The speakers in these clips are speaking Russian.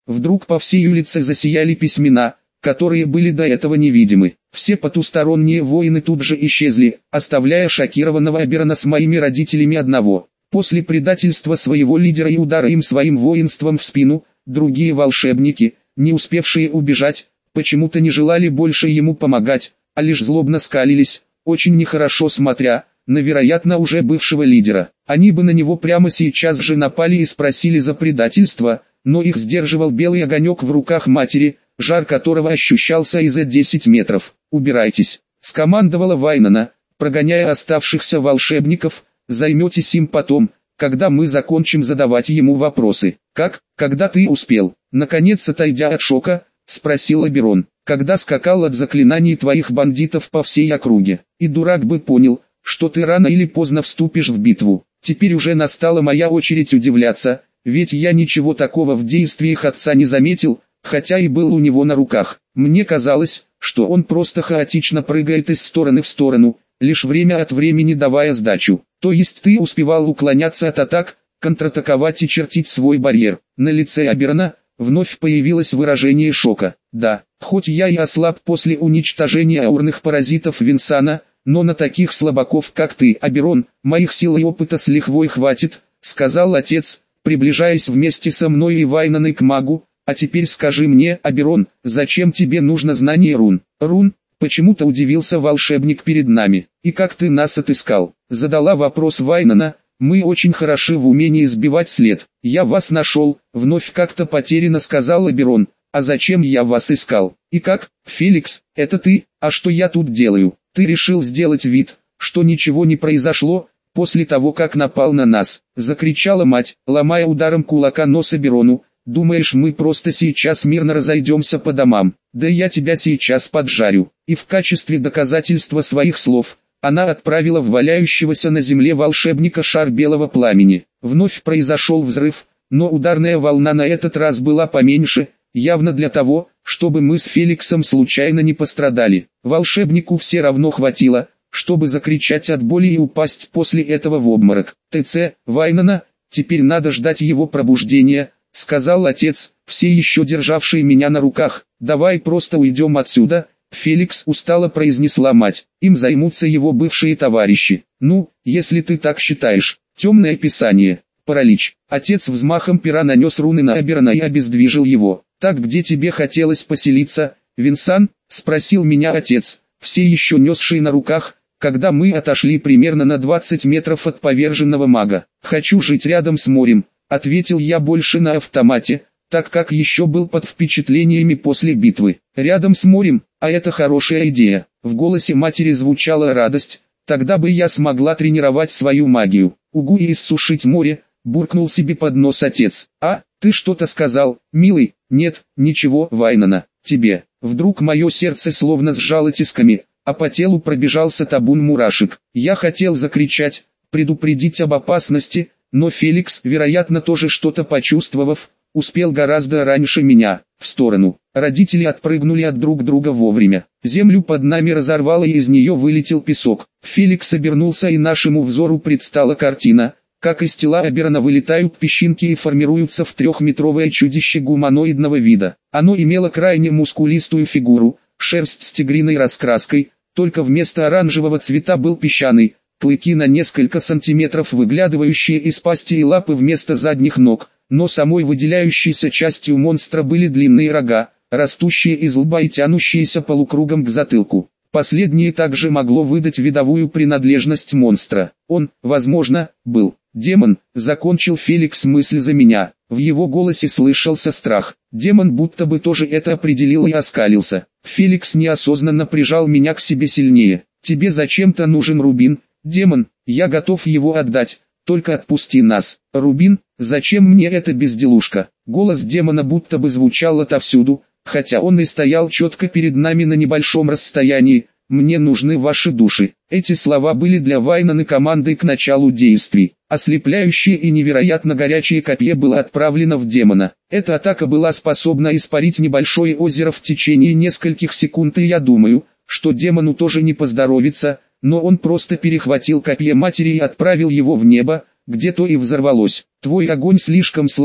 Вдруг по всей улице засияли письмена, которые были до этого невидимы. Все потусторонние воины тут же исчезли, оставляя шокированного Оберона с моими родителями одного. После предательства своего лидера и удара им своим воинством в спину, другие волшебники, не успевшие убежать, почему-то не желали больше ему помогать, а лишь злобно скалились, очень нехорошо смотря на, вероятно, уже бывшего лидера. Они бы на него прямо сейчас же напали и спросили за предательство, но их сдерживал белый огонек в руках матери, жар которого ощущался и за 10 метров. «Убирайтесь», — скомандовала Вайнона, прогоняя оставшихся волшебников, «займетесь им потом, когда мы закончим задавать ему вопросы». Когда ты успел?» Наконец, отойдя от шока, спросил Оберон. «Когда скакал от заклинаний твоих бандитов по всей округе. И дурак бы понял, что ты рано или поздно вступишь в битву. Теперь уже настала моя очередь удивляться, ведь я ничего такого в действиях отца не заметил, хотя и был у него на руках. Мне казалось, что он просто хаотично прыгает из стороны в сторону, лишь время от времени давая сдачу. То есть ты успевал уклоняться от атак, контратаковать и чертить свой барьер». На лице Оберона вновь появилось выражение шока. «Да, хоть я и ослаб после уничтожения аурных паразитов Винсана, но на таких слабаков, как ты, Оберон, моих сил и опыта с лихвой хватит», — сказал отец, приближаясь вместе со мной и Вайноной к магу. «А теперь скажи мне, Оберон, зачем тебе нужно знание рун?» «Рун?» — почему-то удивился волшебник перед нами. «И как ты нас отыскал?» — задала вопрос Вайнона. «Мы очень хороши в умении сбивать след. Я вас нашел», — вновь как-то потерянно сказал Оберон. «А зачем я вас искал? И как, Феликс, это ты? А что я тут делаю? Ты решил сделать вид, что ничего не произошло, после того как напал на нас», — закричала мать, ломая ударом кулака нос Оберону. «Думаешь, мы просто сейчас мирно разойдемся по домам? Да я тебя сейчас поджарю». И в качестве доказательства своих слов она отправила в валяющегося на земле волшебника шар белого пламени. Вновь произошел взрыв, но ударная волна на этот раз была поменьше, явно для того, чтобы мы с Феликсом случайно не пострадали. Волшебнику все равно хватило, чтобы закричать от боли и упасть после этого в обморок. «ТЦ, Вайнона, теперь надо ждать его пробуждения», — сказал отец, все еще державший меня на руках. «Давай просто уйдем отсюда», — Феликс устало произнесла мать. «Им займутся его бывшие товарищи». «Ну, если ты так считаешь». Темное писание. Паралич. Отец взмахом пера нанес руны на Оберона и обездвижил его. «Так где тебе хотелось поселиться, Винсан?» — спросил меня отец, все еще несший на руках, когда мы отошли примерно на 20 метров от поверженного мага. «Хочу жить рядом с морем», — ответил я больше на автомате, так как еще был под впечатлениями после битвы. «Рядом с морем, а это хорошая идея». В голосе матери звучала радость, «тогда бы я смогла тренировать свою магию». «Угу, и иссушить море», — буркнул себе под нос отец. «А, ты что-то сказал, милый?» «Нет, ничего, Вайнона, тебе». Вдруг мое сердце словно сжало тисками, а по телу пробежался табун мурашек. Я хотел закричать, предупредить об опасности, но Феликс, вероятно тоже что-то почувствовав, успел гораздо раньше меня. В сторону. Родители отпрыгнули от друг друга вовремя. Землю под нами разорвало и из нее вылетел песок. Феликс обернулся и нашему взору предстала картина, как из тела Оберона вылетают песчинки и формируются в трехметровое чудище гуманоидного вида. Оно имело крайне мускулистую фигуру, шерсть с тигриной раскраской, только вместо оранжевого цвета был песчаный, клыки на несколько сантиметров выглядывающие из пасти и лапы вместо задних ног, но самой выделяющейся частью монстра были длинные рога, растущие из лба и тянущиеся полукругом к затылку. Последнее также могло выдать видовую принадлежность монстра. Он, возможно, был демон, закончил Феликс мысль за меня. В его голосе слышался страх. Демон будто бы тоже это определил и оскалился. Феликс неосознанно прижал меня к себе сильнее. «Тебе зачем-то нужен рубин, демон, я готов его отдать, только отпусти нас». «Рубин? Зачем мне эта безделушка?» Голос демона будто бы звучал отовсюду, хотя он и стоял четко перед нами на небольшом расстоянии. «Мне нужны ваши души». Эти слова были для Вайноны командой к началу действий. Ослепляющее и невероятно горячее копье было отправлено в демона. Эта атака была способна испарить небольшое озеро в течение нескольких секунд, и я думаю, что демону тоже не поздоровится, но он просто перехватил копье матери и отправил его в небо, где то и взорвалось. «Твой огонь слишком слаб»,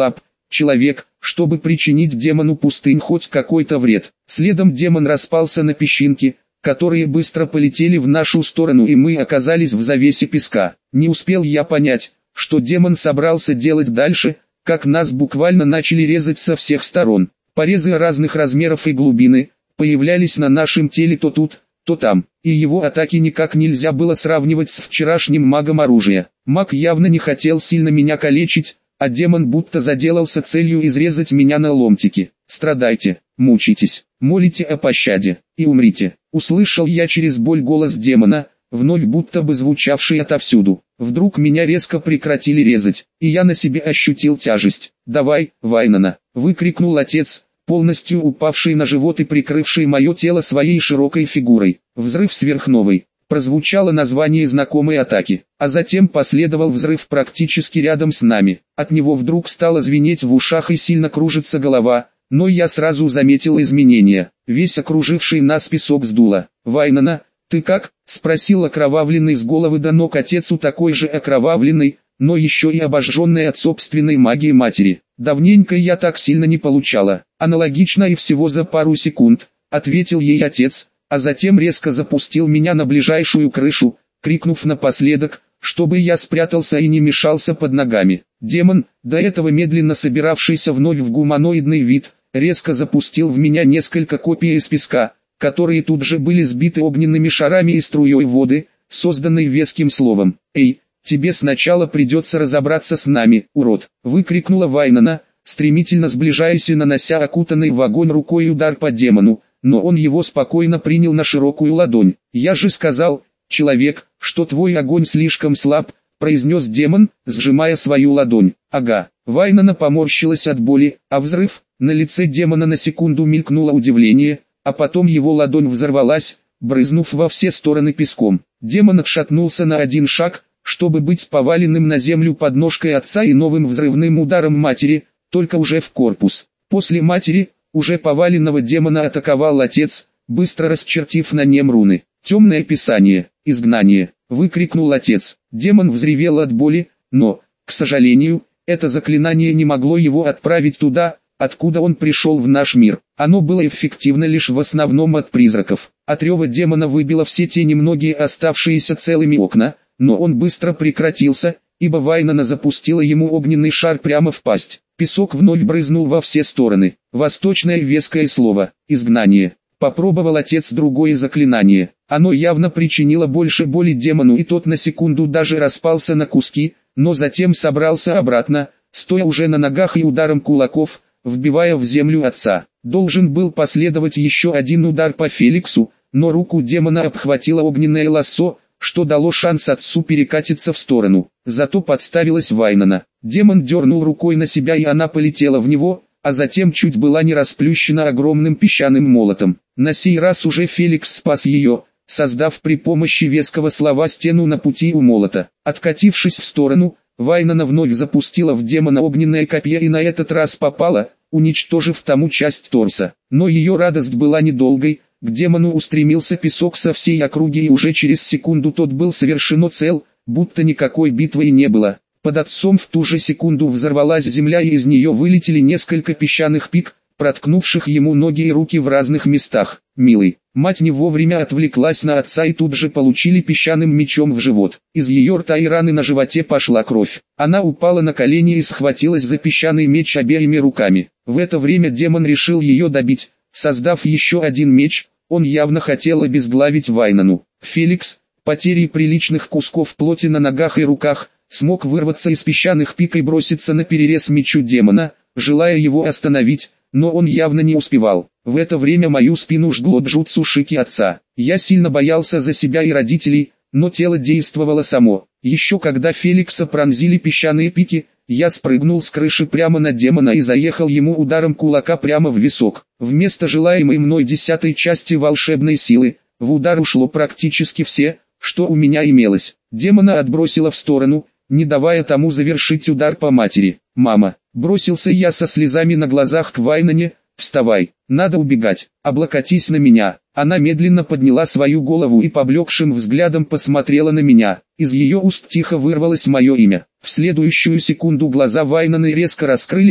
человек, чтобы причинить демону пустынь хоть какой-то вред. Следом демон распался на песчинки, которые быстро полетели в нашу сторону, и мы оказались в завесе песка. Не успел я понять, что демон собрался делать дальше, как нас буквально начали резать со всех сторон. Порезы разных размеров и глубины появлялись на нашем теле то тут, то там, и его атаки никак нельзя было сравнивать с вчерашним магом оружия. Маг явно не хотел сильно меня калечить, а демон будто заделался целью изрезать меня на ломтики. «Страдайте, мучитесь, молите о пощаде, и умрите», — услышал я через боль голос демона, вновь будто бы звучавший отовсюду. Вдруг меня резко прекратили резать, и я на себе ощутил тяжесть. «Давай, Вайнона!» — выкрикнул отец, полностью упавший на живот и прикрывший мое тело своей широкой фигурой. Взрыв сверхновой. Прозвучало название знакомой атаки, а затем последовал взрыв практически рядом с нами. От него вдруг стало звенеть в ушах и сильно кружится голова, но я сразу заметил изменения. Весь окруживший нас песок сдуло. «Вайнона, ты как?» — спросил окровавленный с головы до ног отец, у такой же окровавленной, но еще и обожженной от собственной магии матери. «Давненько я так сильно не получала». «Аналогично и всего за пару секунд», — ответил ей отец, а затем резко запустил меня на ближайшую крышу, крикнув напоследок, чтобы я спрятался и не мешался под ногами. Демон, до этого медленно собиравшийся вновь в гуманоидный вид, резко запустил в меня несколько копий из песка, которые тут же были сбиты огненными шарами и струей воды, созданной веским словом. «Эй, тебе сначала придется разобраться с нами, урод!» — выкрикнула Вайнона, стремительно сближаясь и нанося окутанный в огонь рукой удар по демону, но он его спокойно принял на широкую ладонь. «Я же сказал, человек, что твой огонь слишком слаб», — произнес демон, сжимая свою ладонь. «Ага». Вайнона поморщилась от боли, а взрыв, на лице демона на секунду мелькнуло удивление, а потом его ладонь взорвалась, брызнув во все стороны песком. Демон отшатнулся на один шаг, чтобы быть поваленным на землю подножкой отца и новым взрывным ударом матери, только уже в корпус. После матери, уже поваленного демона, атаковал отец, быстро расчертив на нем руны. «Темное писание, изгнание!» — выкрикнул отец. Демон взревел от боли, но, к сожалению, это заклинание не могло его отправить туда, откуда он пришел в наш мир. Оно было эффективно лишь в основном от призраков. От рева демона выбило все те немногие оставшиеся целыми окна, но он быстро прекратился, ибо Вайнона запустила ему огненный шар прямо в пасть. Песок вновь брызнул во все стороны. Восточное веское слово «изгнание». Попробовал отец другое заклинание. Оно явно причинило больше боли демону, и тот на секунду даже распался на куски, но затем собрался обратно, стоя уже на ногах и ударом кулаков, вбивая в землю отца. Должен был последовать еще один удар по Феликсу, но руку демона обхватило огненное лассо, что дало шанс отцу перекатиться в сторону. Зато подставилась Вайнона. Демон дернул рукой на себя, и она полетела в него, а затем чуть была не расплющена огромным песчаным молотом. На сей раз уже Феликс спас ее, создав при помощи веского слова стену на пути у молота. Откатившись в сторону, Вайнона вновь запустила в демона огненное копье и на этот раз попала, уничтожив тому часть торса. Но ее радость была недолгой. К демону устремился песок со всей округи, и уже через секунду тот был совершенно цел, будто никакой битвы и не было. Под отцом в ту же секунду взорвалась земля, и из нее вылетели несколько песчаных пик, проткнувших ему ноги и руки в разных местах. «Милый». Мать не вовремя отвлеклась на отца и тут же получили песчаным мечом в живот. Из ее рта и раны на животе пошла кровь. Она упала на колени и схватилась за песчаный меч обеими руками. В это время демон решил ее добить, создав еще один меч. Он явно хотел обезглавить Вайнону. Феликс, потерей приличных кусков плоти на ногах и руках, смог вырваться из песчаных пик и броситься на перерез мечу демона, желая его остановить, но он явно не успевал. В это время мою спину жгло джутсу шики отца. Я сильно боялся за себя и родителей, но тело действовало само. Еще когда Феликса пронзили песчаные пики, я спрыгнул с крыши прямо на демона и заехал ему ударом кулака прямо в висок. Вместо желаемой мной 10-й части волшебной силы, в удар ушло практически все, что у меня имелось. Демона отбросило в сторону, не давая тому завершить удар по матери. «Мама!» — бросился я со слезами на глазах к Вайноне. «Вставай, надо убегать, облокотись на меня». Она медленно подняла свою голову и поблекшим взглядом посмотрела на меня. Из ее уст тихо вырвалось мое имя. В следующую секунду глаза Вайноны резко раскрылись,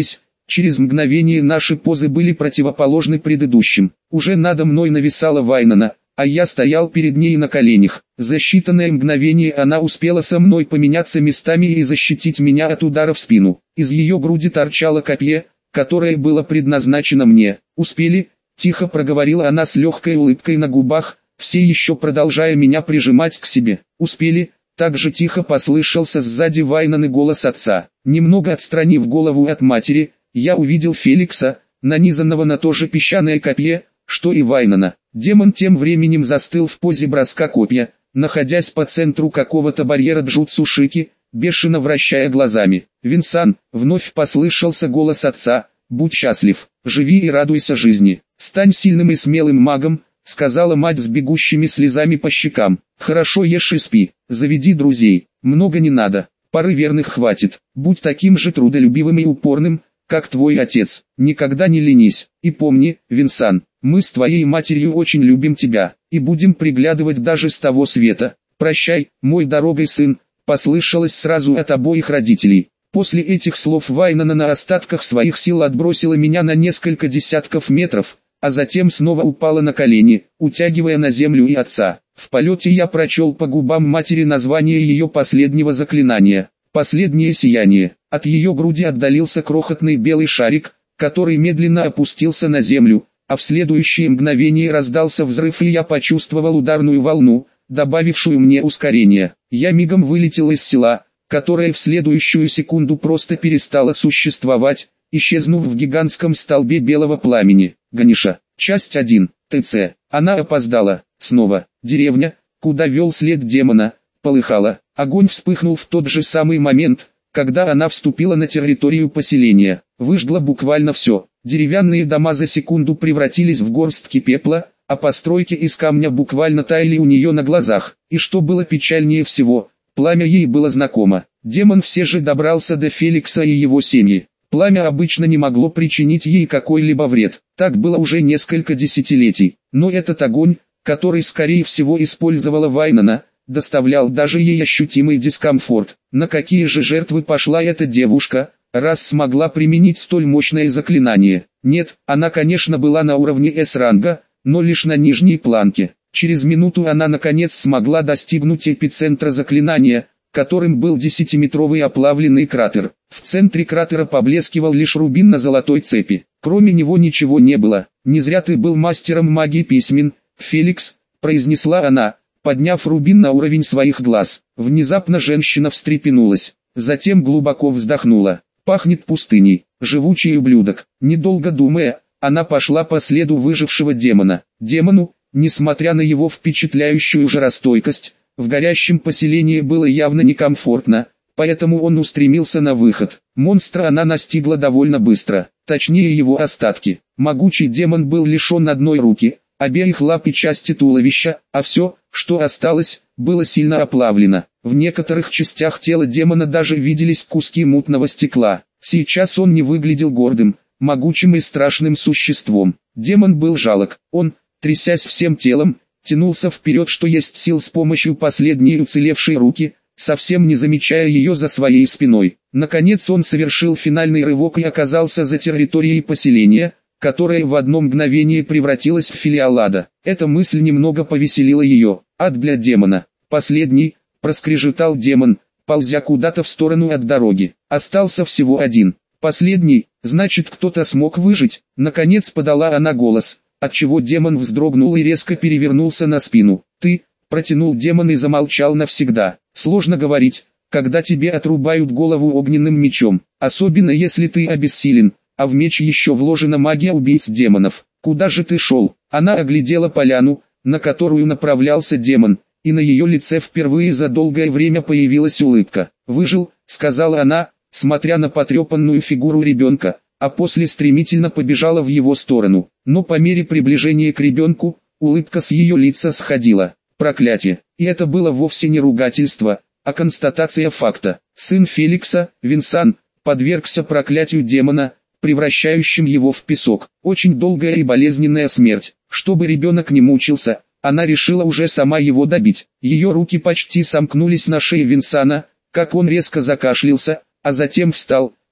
Через мгновение наши позы были противоположны предыдущим. Уже надо мной нависала Вайнона, а я стоял перед ней на коленях. За считанное мгновение она успела со мной поменяться местами и защитить меня от удара в спину. Из ее груди торчало копье, которое было предназначено мне. «Успели?» – тихо проговорила она с легкой улыбкой на губах, все еще продолжая меня прижимать к себе. «Успели?» – также тихо послышался сзади Вайноны голос отца. Немного отстранив голову от матери, я увидел Феликса, нанизанного на то же песчаное копье, что и Вайнона. Демон тем временем застыл в позе броска копья, находясь по центру какого-то барьера джутсу шики, бешено вращая глазами. «Винсан», — вновь послышался голос отца, — «будь счастлив, живи и радуйся жизни, стань сильным и смелым магом», — сказала мать с бегущими слезами по щекам. «Хорошо ешь и спи, заведи друзей, много не надо, пары верных хватит, будь таким же трудолюбивым и упорным, как твой отец, никогда не ленись, и помни, Винсан, мы с твоей матерью очень любим тебя, и будем приглядывать даже с того света. Прощай, мой дорогой сын», послышалось сразу от обоих родителей. После этих слов Вайнона на остатках своих сил отбросила меня на несколько десятков метров, а затем снова упала на колени, утягивая на землю и отца. В полете я прочел по губам матери название ее последнего заклинания. «Последнее сияние». От ее груди отдалился крохотный белый шарик, который медленно опустился на землю, а в следующее мгновение раздался взрыв, и я почувствовал ударную волну, добавившую мне ускорение. Я мигом вылетел из села, которое в следующую секунду просто перестало существовать, исчезнув в гигантском столбе белого пламени. Ганиша. Часть 1. ТЦ. Она опоздала. Снова. Деревня, куда вел след демона, полыхала. Огонь вспыхнул в тот же самый момент, когда она вступила на территорию поселения. Выжгло буквально все. Деревянные дома за секунду превратились в горстки пепла, а постройки из камня буквально таяли у нее на глазах. И что было печальнее всего, пламя ей было знакомо. Демон все же добрался до Феликса и его семьи. Пламя обычно не могло причинить ей какой-либо вред. Так было уже несколько десятилетий. Но этот огонь, который скорее всего использовала Вайнона, доставлял даже ей ощутимый дискомфорт. На какие же жертвы пошла эта девушка, раз смогла применить столь мощное заклинание? Нет, она конечно была на уровне С-ранга, но лишь на нижней планке. Через минуту она наконец смогла достигнуть эпицентра заклинания, которым был 10-метровый оплавленный кратер. В центре кратера поблескивал лишь рубин на золотой цепи. Кроме него ничего не было. «Не зря ты был мастером магии письмен, Феликс», — произнесла она, подняв рубин на уровень своих глаз. Внезапно женщина встрепенулась, затем глубоко вздохнула. «Пахнет пустыней, живучий ублюдок». Недолго думая, она пошла по следу выжившего демона. Демону, несмотря на его впечатляющую жаростойкость, в горящем поселении было явно некомфортно, поэтому он устремился на выход. Монстра она настигла довольно быстро, точнее его остатки. Могучий демон был лишен одной руки, обеих лап и части туловища, а все, что осталось, было сильно оплавлено. В некоторых частях тела демона даже виделись куски мутного стекла. Сейчас он не выглядел гордым, могучим и страшным существом. Демон был жалок, он, трясясь всем телом, тянулся вперед что есть сил с помощью последней уцелевшей руки, совсем не замечая ее за своей спиной. Наконец он совершил финальный рывок и оказался за территорией поселения, которая в одно мгновение превратилась в филиал ада. Эта мысль немного повеселила ее. «Ад для демона». Последний, проскрежетал демон, ползя куда-то в сторону от дороги. Остался всего один. Последний, значит кто-то смог выжить. Наконец подала она голос, отчего демон вздрогнул и резко перевернулся на спину. «Ты», протянул демон и замолчал навсегда. «Сложно говорить, когда тебе отрубают голову огненным мечом, особенно если ты обессилен, а в меч еще вложена магия убийц демонов. Куда же ты шел?» Она оглядела поляну, на которую направлялся демон, и на ее лице впервые за долгое время появилась улыбка. «Выжил», — сказала она, смотря на потрепанную фигуру ребенка, а после стремительно побежала в его сторону. Но по мере приближения к ребенку, улыбка с ее лица сходила. Проклятие! И это было вовсе не ругательство, а констатация факта. Сын Феликса, Винсан, подвергся проклятию демона, превращающим его в песок. Очень долгая и болезненная смерть. Чтобы ребенок не мучился, она решила уже сама его добить. Ее руки почти сомкнулись на шее Винсана, как он резко закашлялся, а затем встал,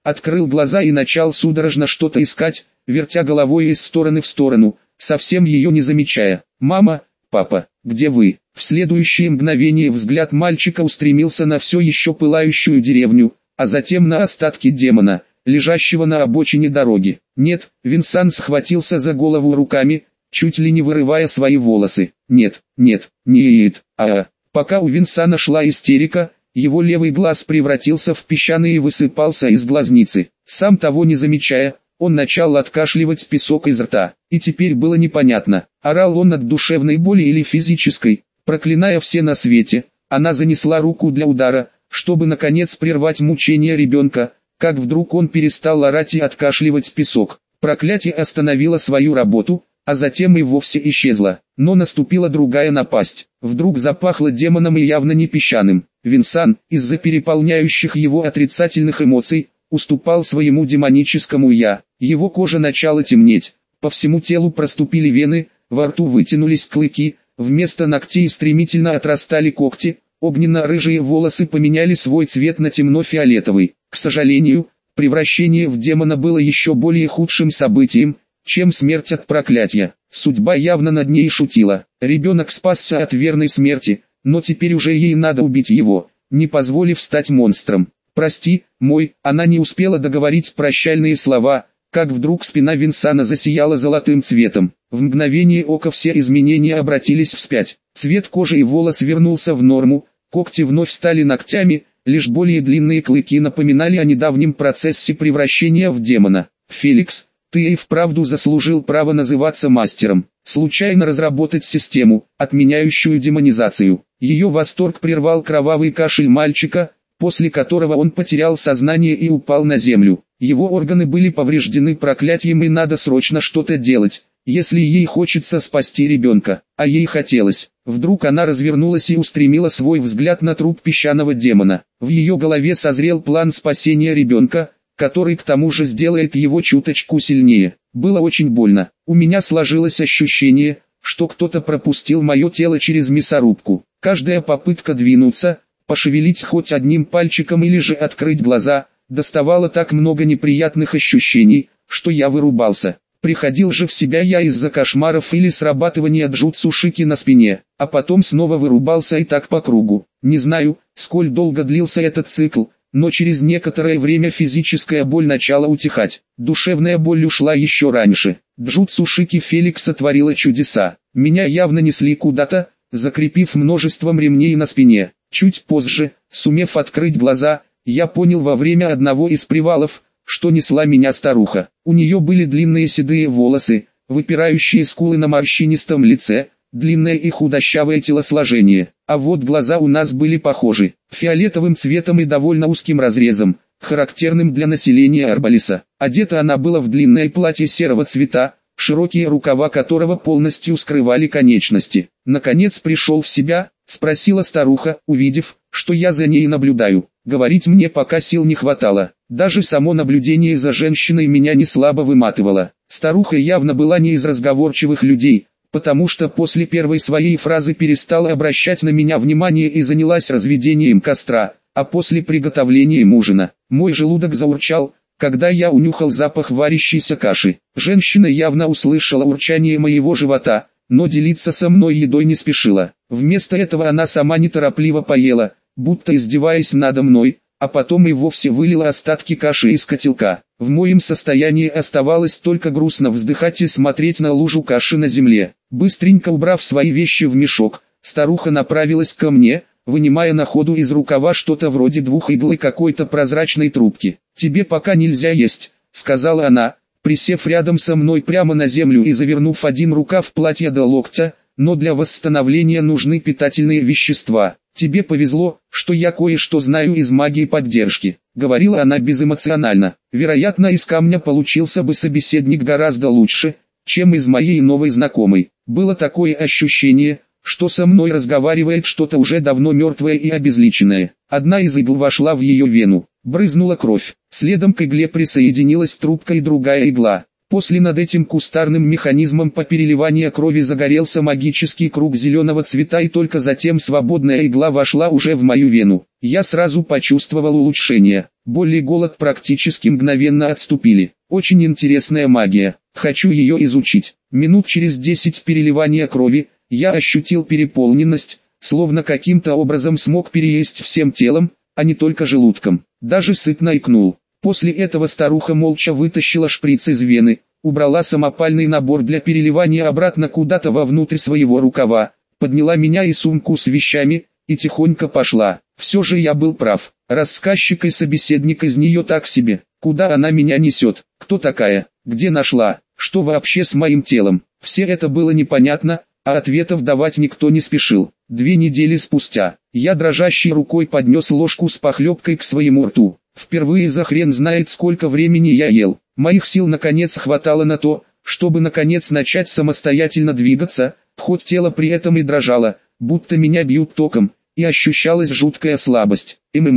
открыл глаза и начал судорожно что-то искать, вертя головой из стороны в сторону, совсем ее не замечая. «Мама, папа, где вы?» В следующее мгновение взгляд мальчика устремился на все еще пылающую деревню, а затем на остатки демона, лежащего на обочине дороги. «Нет», Винсан схватился за голову руками, чуть ли не вырывая свои волосы. «Нет, нет, нет, Пока у Винсана шла истерика, его левый глаз превратился в песчаный и высыпался из глазницы. Сам того не замечая, он начал откашливать песок из рта. И теперь было непонятно, орал он от душевной боли или физической. Проклиная все на свете, она занесла руку для удара, чтобы наконец прервать мучения ребенка, как вдруг он перестал орать и откашливать песок. Проклятие остановило свою работу, а затем и вовсе исчезло. Но наступила другая напасть. Вдруг запахло демоном и явно не песчаным. Винсан, из-за переполняющих его отрицательных эмоций, уступал своему демоническому «я». Его кожа начала темнеть, по всему телу проступили вены, во рту вытянулись клыки, вместо ногтей стремительно отрастали когти, огненно-рыжие волосы поменяли свой цвет на темно-фиолетовый. К сожалению, превращение в демона было еще более худшим событием, чем смерть от проклятия. Судьба явно над ней шутила. Ребенок спасся от верной смерти, но теперь уже ей надо убить его, не позволив стать монстром. «Прости, мой», она не успела договорить прощальные слова, как вдруг спина Винсана засияла золотым цветом. В мгновение ока все изменения обратились вспять. Цвет кожи и волос вернулся в норму, когти вновь стали ногтями, лишь более длинные клыки напоминали о недавнем процессе превращения в демона. «Феликс, ты и вправду заслужил право называться мастером. Случайно разработать систему, отменяющую демонизацию». Ее восторг прервал кровавый кашель мальчика, после которого он потерял сознание и упал на землю. Его органы были повреждены проклятием и надо срочно что-то делать, если ей хочется спасти ребенка. А ей хотелось. Вдруг она развернулась и устремила свой взгляд на труп песчаного демона. В ее голове созрел план спасения ребенка, который к тому же сделает его чуточку сильнее. Было очень больно. У меня сложилось ощущение, что кто-то пропустил мое тело через мясорубку. Каждая попытка двинуться, пошевелить хоть одним пальчиком или же открыть глаза, доставало так много неприятных ощущений, что я вырубался. Приходил же в себя я из-за кошмаров или срабатывания джутсу шики на спине, а потом снова вырубался и так по кругу. Не знаю, сколь долго длился этот цикл, но через некоторое время физическая боль начала утихать. Душевная боль ушла еще раньше. Джутсу шики Феликса творила чудеса. Меня явно несли куда-то, закрепив множеством ремней на спине. Чуть позже, сумев открыть глаза, я понял во время одного из привалов, что несла меня старуха. У нее были длинные седые волосы, выпирающие скулы на морщинистом лице, длинное и худощавое телосложение. А вот глаза у нас были похожи, фиолетовым цветом и довольно узким разрезом, характерным для населения Арбалиса. Одета она была в длинное платье серого цвета, широкие рукава которого полностью скрывали конечности. «Наконец пришел в себя?» — спросила старуха, увидев, что я за ней наблюдаю. Говорить мне пока сил не хватало. Даже само наблюдение за женщиной меня не слабо выматывало. Старуха явно была не из разговорчивых людей, потому что после первой своей фразы перестала обращать на меня внимание и занялась разведением костра, а после приготовлением ужина. Мой желудок заурчал, когда я унюхал запах варящейся каши. Женщина явно услышала урчание моего живота, но делиться со мной едой не спешила. Вместо этого она сама неторопливо поела, будто издеваясь надо мной, а потом и вовсе вылила остатки каши из котелка. В моем состоянии оставалось только грустно вздыхать и смотреть на лужу каши на земле. Быстренько убрав свои вещи в мешок, старуха направилась ко мне, вынимая на ходу из рукава что-то вроде двух игл и какой-то прозрачной трубки. «Тебе пока нельзя есть», — сказала она, присев рядом со мной прямо на землю и завернув один рукав платья до локтя, «но для восстановления нужны питательные вещества. Тебе повезло, что я кое-что знаю из магии поддержки», — говорила она безэмоционально. Вероятно, из камня получился бы собеседник гораздо лучше, чем из моей новой знакомой. Было такое ощущение, что со мной разговаривает что-то уже давно мертвое и обезличенное. Одна из игл вошла в ее вену, брызнула кровь. Следом к игле присоединилась трубка и другая игла. После над этим кустарным механизмом по переливанию крови загорелся магический круг зеленого цвета, и только затем свободная игла вошла уже в мою вену. Я сразу почувствовал улучшение. Боль и голод практически мгновенно отступили. Очень интересная магия. Хочу ее изучить. Минут через 10 переливания крови я ощутил переполненность, словно каким-то образом смог переесть всем телом, а не только желудком. Даже сытно икнул. После этого старуха молча вытащила шприц из вены, убрала самопальный набор для переливания обратно куда-то вовнутрь своего рукава, подняла меня и сумку с вещами, и тихонько пошла. Все же я был прав. Рассказчик и собеседник из нее так себе. Куда она меня несет? Кто такая? Где нашла? Что вообще с моим телом? Все это было непонятно, а ответов давать никто не спешил. 2 недели спустя, я дрожащей рукой поднес ложку с похлебкой к своему рту. Впервые за хрен знает сколько времени я ел. Моих сил наконец хватало на то, чтобы наконец начать самостоятельно двигаться, хоть тело при этом и дрожало, будто меня бьют током, и ощущалась жуткая слабость.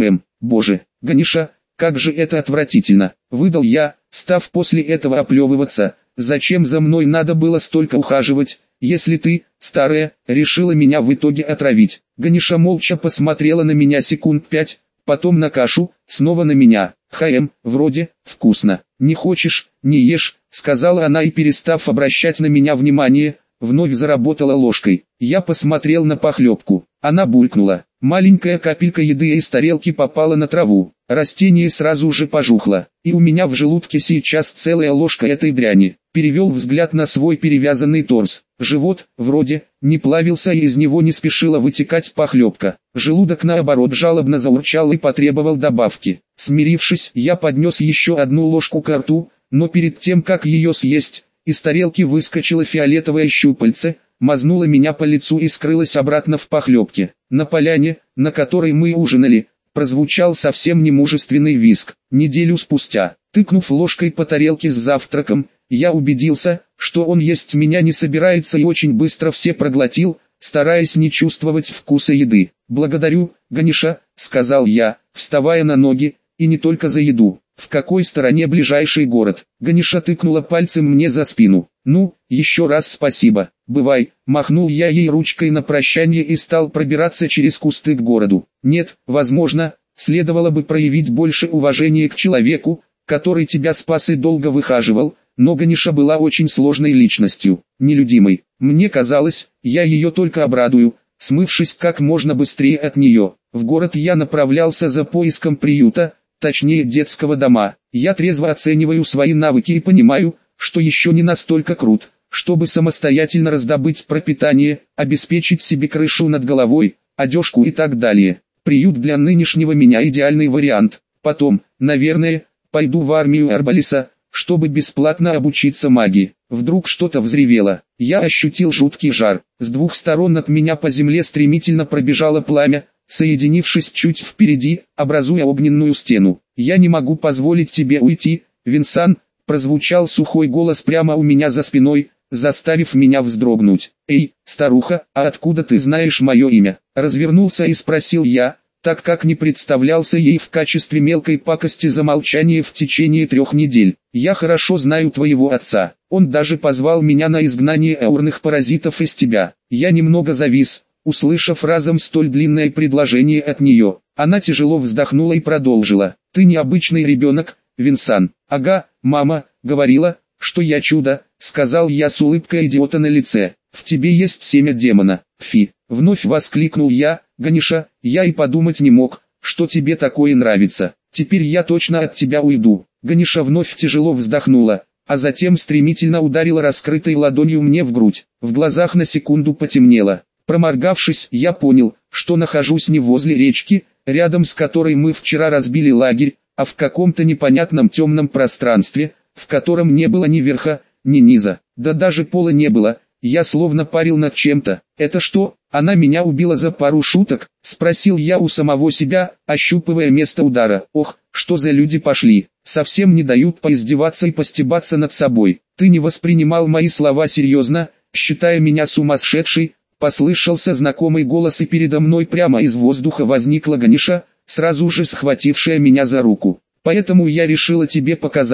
Боже, Ганиша, как же это отвратительно, выдал я, став после этого оплевываться. Зачем за мной надо было столько ухаживать, если ты, старая, решила меня в итоге отравить? Ганиша молча посмотрела на меня секунд 5, потом на кашу, снова на меня. Вроде, вкусно. Не хочешь, не ешь, сказала она и, перестав обращать на меня внимание, вновь заработала ложкой. Я посмотрел на похлебку. Она булькнула. Маленькая капелька еды из тарелки попала на траву. Растение сразу же пожухло, и у меня в желудке сейчас целая ложка этой дряни. Перевел взгляд на свой перевязанный торс. Живот, вроде, не плавился, и из него не спешила вытекать похлебка. Желудок наоборот жалобно заурчал и потребовал добавки. Смирившись, я поднес еще одну ложку ко рту, но перед тем как ее съесть, из тарелки выскочило фиолетовое щупальце, мазнуло меня по лицу и скрылось обратно в похлебке. На поляне, на которой мы ужинали, прозвучал совсем немужественный визг. Неделю спустя, тыкнув ложкой по тарелке с завтраком, я убедился, что он есть меня не собирается, и очень быстро все проглотил, стараясь не чувствовать вкуса еды. «Благодарю, Ганиша», — сказал я, вставая на ноги, — «и не только за еду. В какой стороне ближайший город?» Ганиша тыкнула пальцем мне за спину. «Ну, еще раз спасибо. Бывай», — махнул я ей ручкой на прощание и стал пробираться через кусты к городу. Нет, возможно, следовало бы проявить больше уважения к человеку, который тебя спас и долго выхаживал, но Ганиша была очень сложной личностью, нелюдимой. Мне казалось, я ее только обрадую, смывшись как можно быстрее от нее. В город я направлялся за поиском приюта, точнее детского дома. Я трезво оцениваю свои навыки и понимаю, что еще не настолько крут, чтобы самостоятельно раздобыть пропитание, обеспечить себе крышу над головой, одежку и так далее. Приют для нынешнего меня идеальный вариант. Потом, наверное, пойду в армию Арбалиса, чтобы бесплатно обучиться магии. Вдруг что-то взревело. Я ощутил жуткий жар. С двух сторон от меня по земле стремительно пробежало пламя, соединившись чуть впереди, образуя огненную стену. «Я не могу позволить тебе уйти, Винсан», — прозвучал сухой голос прямо у меня за спиной, заставив меня вздрогнуть. «Эй, старуха, а откуда ты знаешь мое имя?» Развернулся и спросил я, так как не представлялся ей в качестве мелкой пакости за молчание в течение 3 недель. «Я хорошо знаю твоего отца. Он даже позвал меня на изгнание аурных паразитов из тебя». Я немного завис, услышав разом столь длинное предложение от нее. Она тяжело вздохнула и продолжила. «Ты необычный ребенок, Винсан». «Ага, мама говорила, что я чудо», — сказал я с улыбкой идиота на лице. «В тебе есть семя демона». «Фи», — вновь воскликнул я. «Ганиша, я и подумать не мог, что тебе такое нравится. Теперь я точно от тебя уйду». Ганиша вновь тяжело вздохнула, а затем стремительно ударила раскрытой ладонью мне в грудь. В глазах на секунду потемнело. Проморгавшись, я понял, что нахожусь не возле речки, рядом с которой мы вчера разбили лагерь, а в каком-то непонятном темном пространстве, в котором не было ни верха, ни низа, да даже пола не было. Я словно парил над чем-то. «Это что, она меня убила за пару шуток?» — спросил я у самого себя, ощупывая место удара. «Ох, что за люди пошли, совсем не дают поиздеваться и постебаться над собой. Ты не воспринимал мои слова серьезно, считая меня сумасшедшей?» Послышался знакомый голос, и передо мной прямо из воздуха возникла Ганиша, сразу же схватившая меня за руку. «Поэтому я решила тебе показать,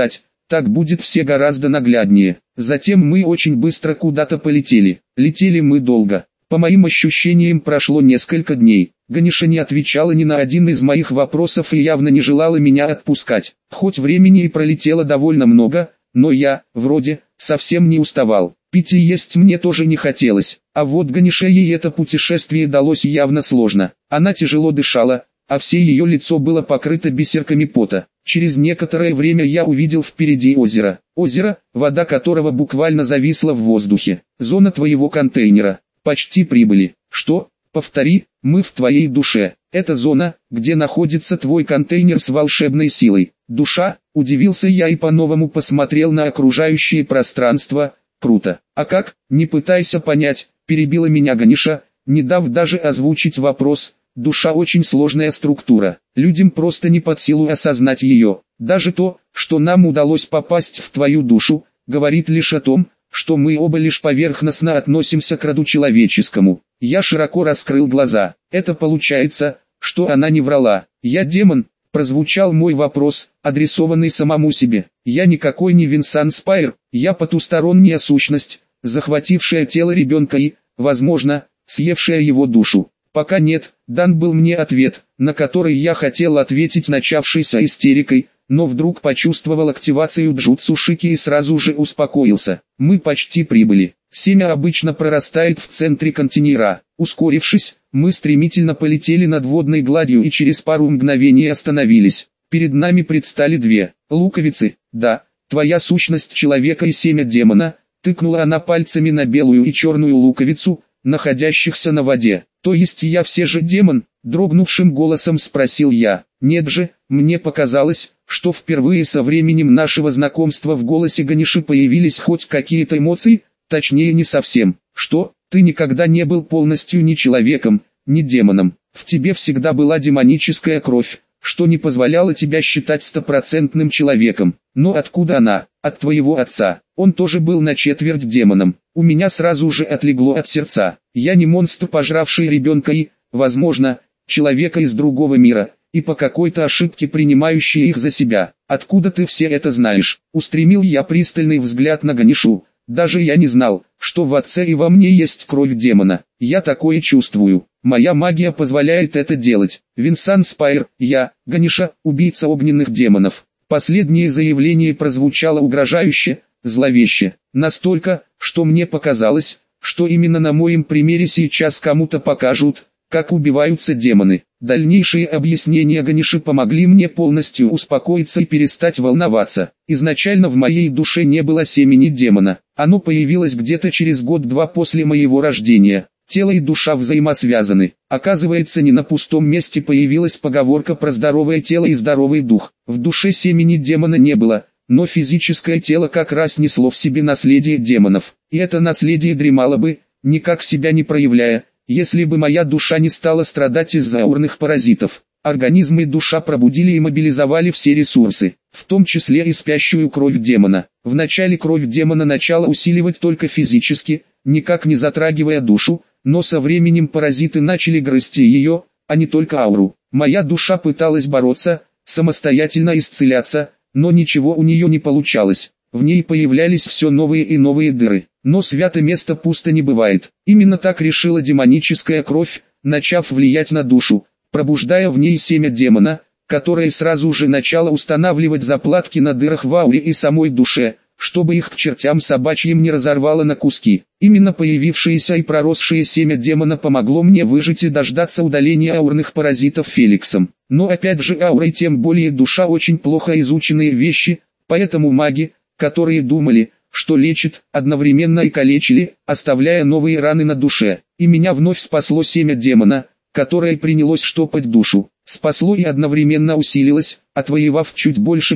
Так будет все гораздо нагляднее. Затем мы очень быстро куда-то полетели. Летели мы долго. По моим ощущениям прошло несколько дней. Ганиша не отвечала ни на один из моих вопросов и явно не желала меня отпускать. Хоть времени и пролетело довольно много, но я, вроде, совсем не уставал. Пить и есть мне тоже не хотелось. А вот Ганише ей это путешествие далось явно сложно. Она тяжело дышала, а все ее лицо было покрыто бисерками пота. Через некоторое время я увидел впереди озеро. Озеро, вода которого буквально зависла в воздухе. Зона твоего контейнера. Почти прибыли. Что? Повтори, мы в твоей душе. Это зона, где находится твой контейнер с волшебной силой. Душа? Удивился я и по-новому посмотрел на окружающее пространство. Круто. А как? Не пытайся понять, перебила меня Ганиша, не дав даже озвучить вопрос. Душа очень сложная структура. Людям просто не под силу осознать ее. Даже то, что нам удалось попасть в твою душу, говорит лишь о том, что мы оба лишь поверхностно относимся к роду человеческому. Я широко раскрыл глаза. Это получается, что она не врала. Я демон, прозвучал мой вопрос, адресованный самому себе. Я никакой не Винсан Спайр, я потусторонняя сущность, захватившая тело ребенка и, возможно, съевшая его душу. Пока нет, дан был мне ответ, на который я хотел ответить начавшейся истерикой, но вдруг почувствовал активацию джутсу Шики и сразу же успокоился. Мы почти прибыли. Семя обычно прорастает в центре контейнера. Ускорившись, мы стремительно полетели над водной гладью и через пару мгновений остановились. Перед нами предстали две луковицы. Да, твоя сущность человека и семя демона. Тыкнула она пальцами на белую и черную луковицу, находящихся на воде. То есть я все же демон? Дрогнувшим голосом спросил я. Нет же, мне показалось, что впервые со временем нашего знакомства в голосе Ганиши появились хоть какие-то эмоции, точнее не совсем. Что, ты никогда не был полностью ни человеком, ни демоном. В тебе всегда была демоническая кровь, что не позволяло тебя считать стопроцентным человеком. Но откуда она? От твоего отца. Он тоже был на четверть демоном. У меня сразу же отлегло от сердца. Я не монстр, пожравший ребенка и, возможно, человека из другого мира, и по какой-то ошибке принимающий их за себя. Откуда ты все это знаешь? Устремил я пристальный взгляд на Ганишу. Даже я не знал, что в отце и во мне есть кровь демона. Я такое чувствую. Моя магия позволяет это делать. Винсан Спайр, я, Ганиша, убийца огненных демонов. Последнее заявление прозвучало угрожающе, зловеще. Настолько, что мне показалось, что именно на моем примере сейчас кому-то покажут, как убиваются демоны. Дальнейшие объяснения Ганиши помогли мне полностью успокоиться и перестать волноваться. Изначально в моей душе не было семени демона. Оно появилось где-то через год-два после моего рождения. Тело и душа взаимосвязаны. Оказывается, не на пустом месте появилась поговорка про здоровое тело и здоровый дух. В душе семени демона не было, но физическое тело как раз несло в себе наследие демонов. И это наследие дремало бы, никак себя не проявляя, если бы моя душа не стала страдать из-за аурных паразитов. Организм и душа пробудили и мобилизовали все ресурсы, в том числе и спящую кровь демона. Вначале кровь демона начала усиливать только физически, никак не затрагивая душу, но со временем паразиты начали грызти ее, а не только ауру. Моя душа пыталась бороться, самостоятельно исцеляться, но ничего у нее не получалось. В ней появлялись все новые и новые дыры. Но свято место пусто не бывает. Именно так решила демоническая кровь, начав влиять на душу, пробуждая в ней семя демона, которое сразу же начало устанавливать заплатки на дырах в ауре и самой душе, чтобы их к чертям собачьим не разорвало на куски. Именно появившееся и проросшее семя демона помогло мне выжить и дождаться удаления аурных паразитов Феликсом. Но опять же аура и тем более душа очень плохо изученные вещи, поэтому маги, которые думали, что лечат, одновременно и калечили, оставляя новые раны на душе. И меня вновь спасло семя демона, которое принялось штопать душу. Спасло и одновременно усилилось, отвоевав чуть больше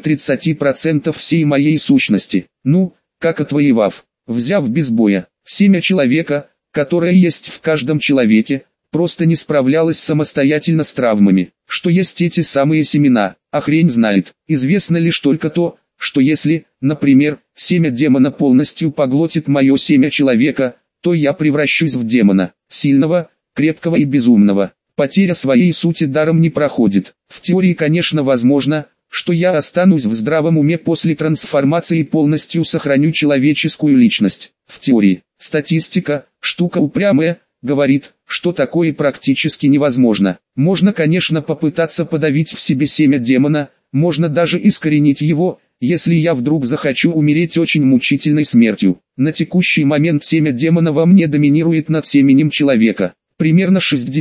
30% всей моей сущности. Ну, как отвоевав? Взяв без боя. Семя человека, которое есть в каждом человеке, просто не справлялось самостоятельно с травмами. Что есть эти самые семена, а хрень знает. Известно лишь только то, что если, например, семя демона полностью поглотит мое семя человека, то я превращусь в демона, сильного, крепкого и безумного. Потеря своей сути даром не проходит. В теории, конечно, возможно, что я останусь в здравом уме после трансформации и полностью сохраню человеческую личность. В теории, статистика, штука упрямая, говорит, что такое практически невозможно. Можно, конечно, попытаться подавить в себе семя демона, можно даже искоренить его, если я вдруг захочу умереть очень мучительной смертью. На текущий момент семя демона во мне доминирует над семенем человека. Примерно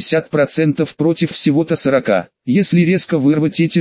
60% против всего-то 40%. Если резко вырвать эти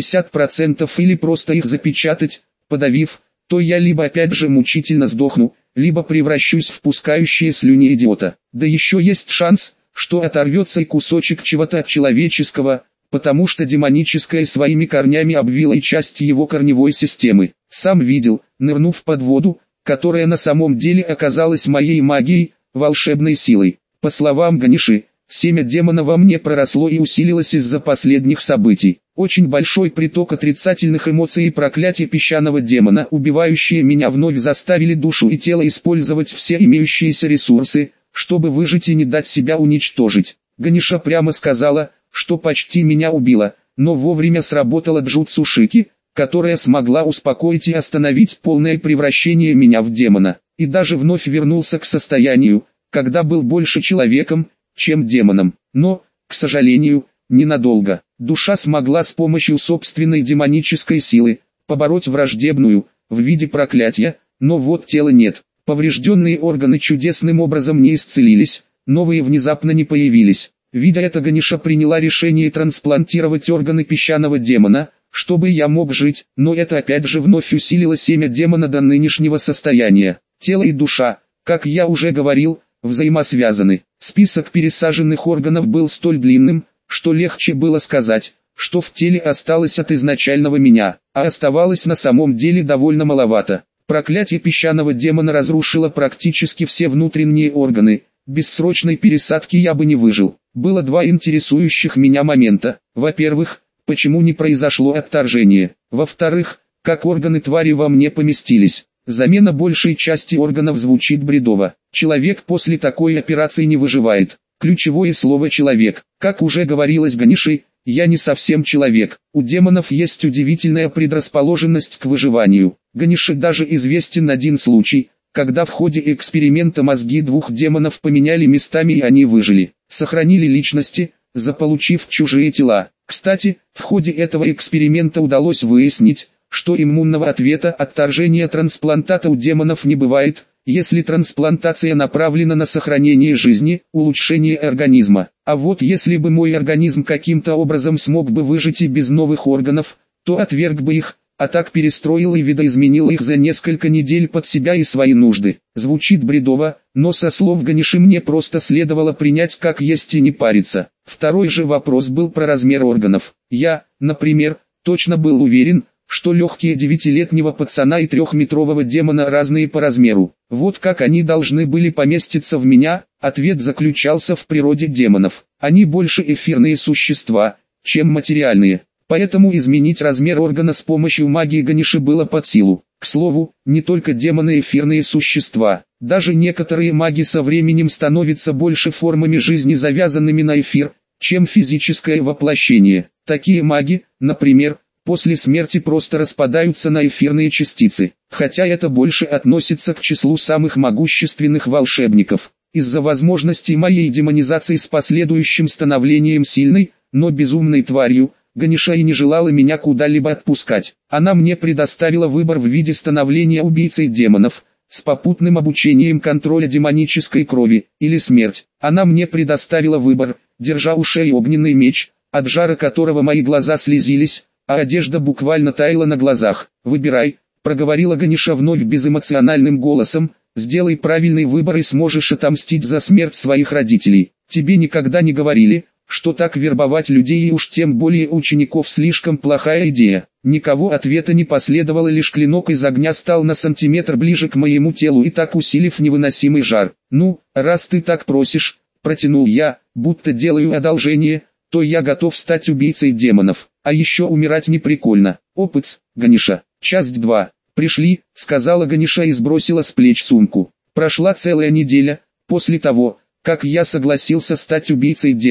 60% или просто их запечатать, подавив, то я либо опять же мучительно сдохну, либо превращусь в пускающее слюни идиота. Да еще есть шанс, что оторвется и кусочек чего-то человеческого, потому что демоническое своими корнями обвило и часть его корневой системы. Сам видел, нырнув под воду, которая на самом деле оказалась моей магией, волшебной силой. По словам Ганиши, семя демона во мне проросло и усилилось из-за последних событий. Очень большой приток отрицательных эмоций и проклятия песчаного демона, убивающие меня, вновь заставили душу и тело использовать все имеющиеся ресурсы, чтобы выжить и не дать себя уничтожить. Ганиша прямо сказала, что почти меня убила, но вовремя сработала джутсу Шики, которая смогла успокоить и остановить полное превращение меня в демона, и даже вновь вернулся к состоянию, когда был больше человеком, чем демоном. Но, к сожалению, ненадолго. Душа смогла с помощью собственной демонической силы побороть враждебную, в виде проклятия, но вот тела нет. Поврежденные органы чудесным образом не исцелились, новые внезапно не появились. Видя это, Ганиша приняла решение трансплантировать органы песчаного демона, чтобы я мог жить, но это опять же вновь усилило семя демона до нынешнего состояния. Тело и душа, как я уже говорил, взаимосвязаны. Список пересаженных органов был столь длинным, что легче было сказать, что в теле осталось от изначального меня, а оставалось на самом деле довольно маловато. Проклятие песчаного демона разрушило практически все внутренние органы, без срочной пересадки я бы не выжил. Было два интересующих меня момента. Во-первых, почему не произошло отторжение. Во-вторых, как органы твари во мне поместились. Замена большей части органов звучит бредово. Человек после такой операции не выживает. Ключевое слово «человек». Как уже говорилось Ганишей, я не совсем человек. У демонов есть удивительная предрасположенность к выживанию. Ганише даже известен один случай, когда в ходе эксперимента мозги двух демонов поменяли местами и они выжили. Сохранили личности, заполучив чужие тела. Кстати, в ходе этого эксперимента удалось выяснить, что иммунного ответа отторжения трансплантата у демонов не бывает, если трансплантация направлена на сохранение жизни, улучшение организма. А вот если бы мой организм каким-то образом смог бы выжить и без новых органов, то отверг бы их, а так перестроил и видоизменил их за несколько недель под себя и свои нужды. Звучит бредово, но со слов Ганиши мне просто следовало принять как есть и не париться. Второй же вопрос был про размер органов. Я, например, точно был уверен, что легкие 9-летнего пацана и 3-метрового демона разные по размеру. Вот как они должны были поместиться в меня, ответ заключался в природе демонов. Они больше эфирные существа, чем материальные. Поэтому изменить размер органа с помощью магии Ганиши было под силу. К слову, не только демоны эфирные существа. Даже некоторые маги со временем становятся больше формами жизни, завязанными на эфир, чем физическое воплощение. Такие маги, например, после смерти просто распадаются на эфирные частицы, хотя это больше относится к числу самых могущественных волшебников. Из-за возможностей моей демонизации с последующим становлением сильной, но безумной тварью, Ганиша и не желала меня куда-либо отпускать. Она мне предоставила выбор в виде становления убийцей демонов, с попутным обучением контроля демонической крови, или смерть. Она мне предоставила выбор, держа у шеи огненный меч, от жара которого мои глаза слезились, а одежда буквально таяла на глазах. «Выбирай», — проговорила Ганиша вновь безэмоциональным голосом, «сделай правильный выбор и сможешь отомстить за смерть своих родителей. Тебе никогда не говорили, что так вербовать людей и уж тем более учеников слишком плохая идея». Никого ответа не последовало, лишь клинок из огня стал на сантиметр ближе к моему телу и так усилив невыносимый жар. «Ну, раз ты так просишь», — протянул я, будто делаю одолжение, «то я готов стать убийцей демонов. А еще умирать не прикольно. Опыт, Ганиша. Часть 2. «Пришли», — сказала Ганиша и сбросила с плеч сумку. Прошла целая неделя, после того, как я согласился стать убийцей демонов.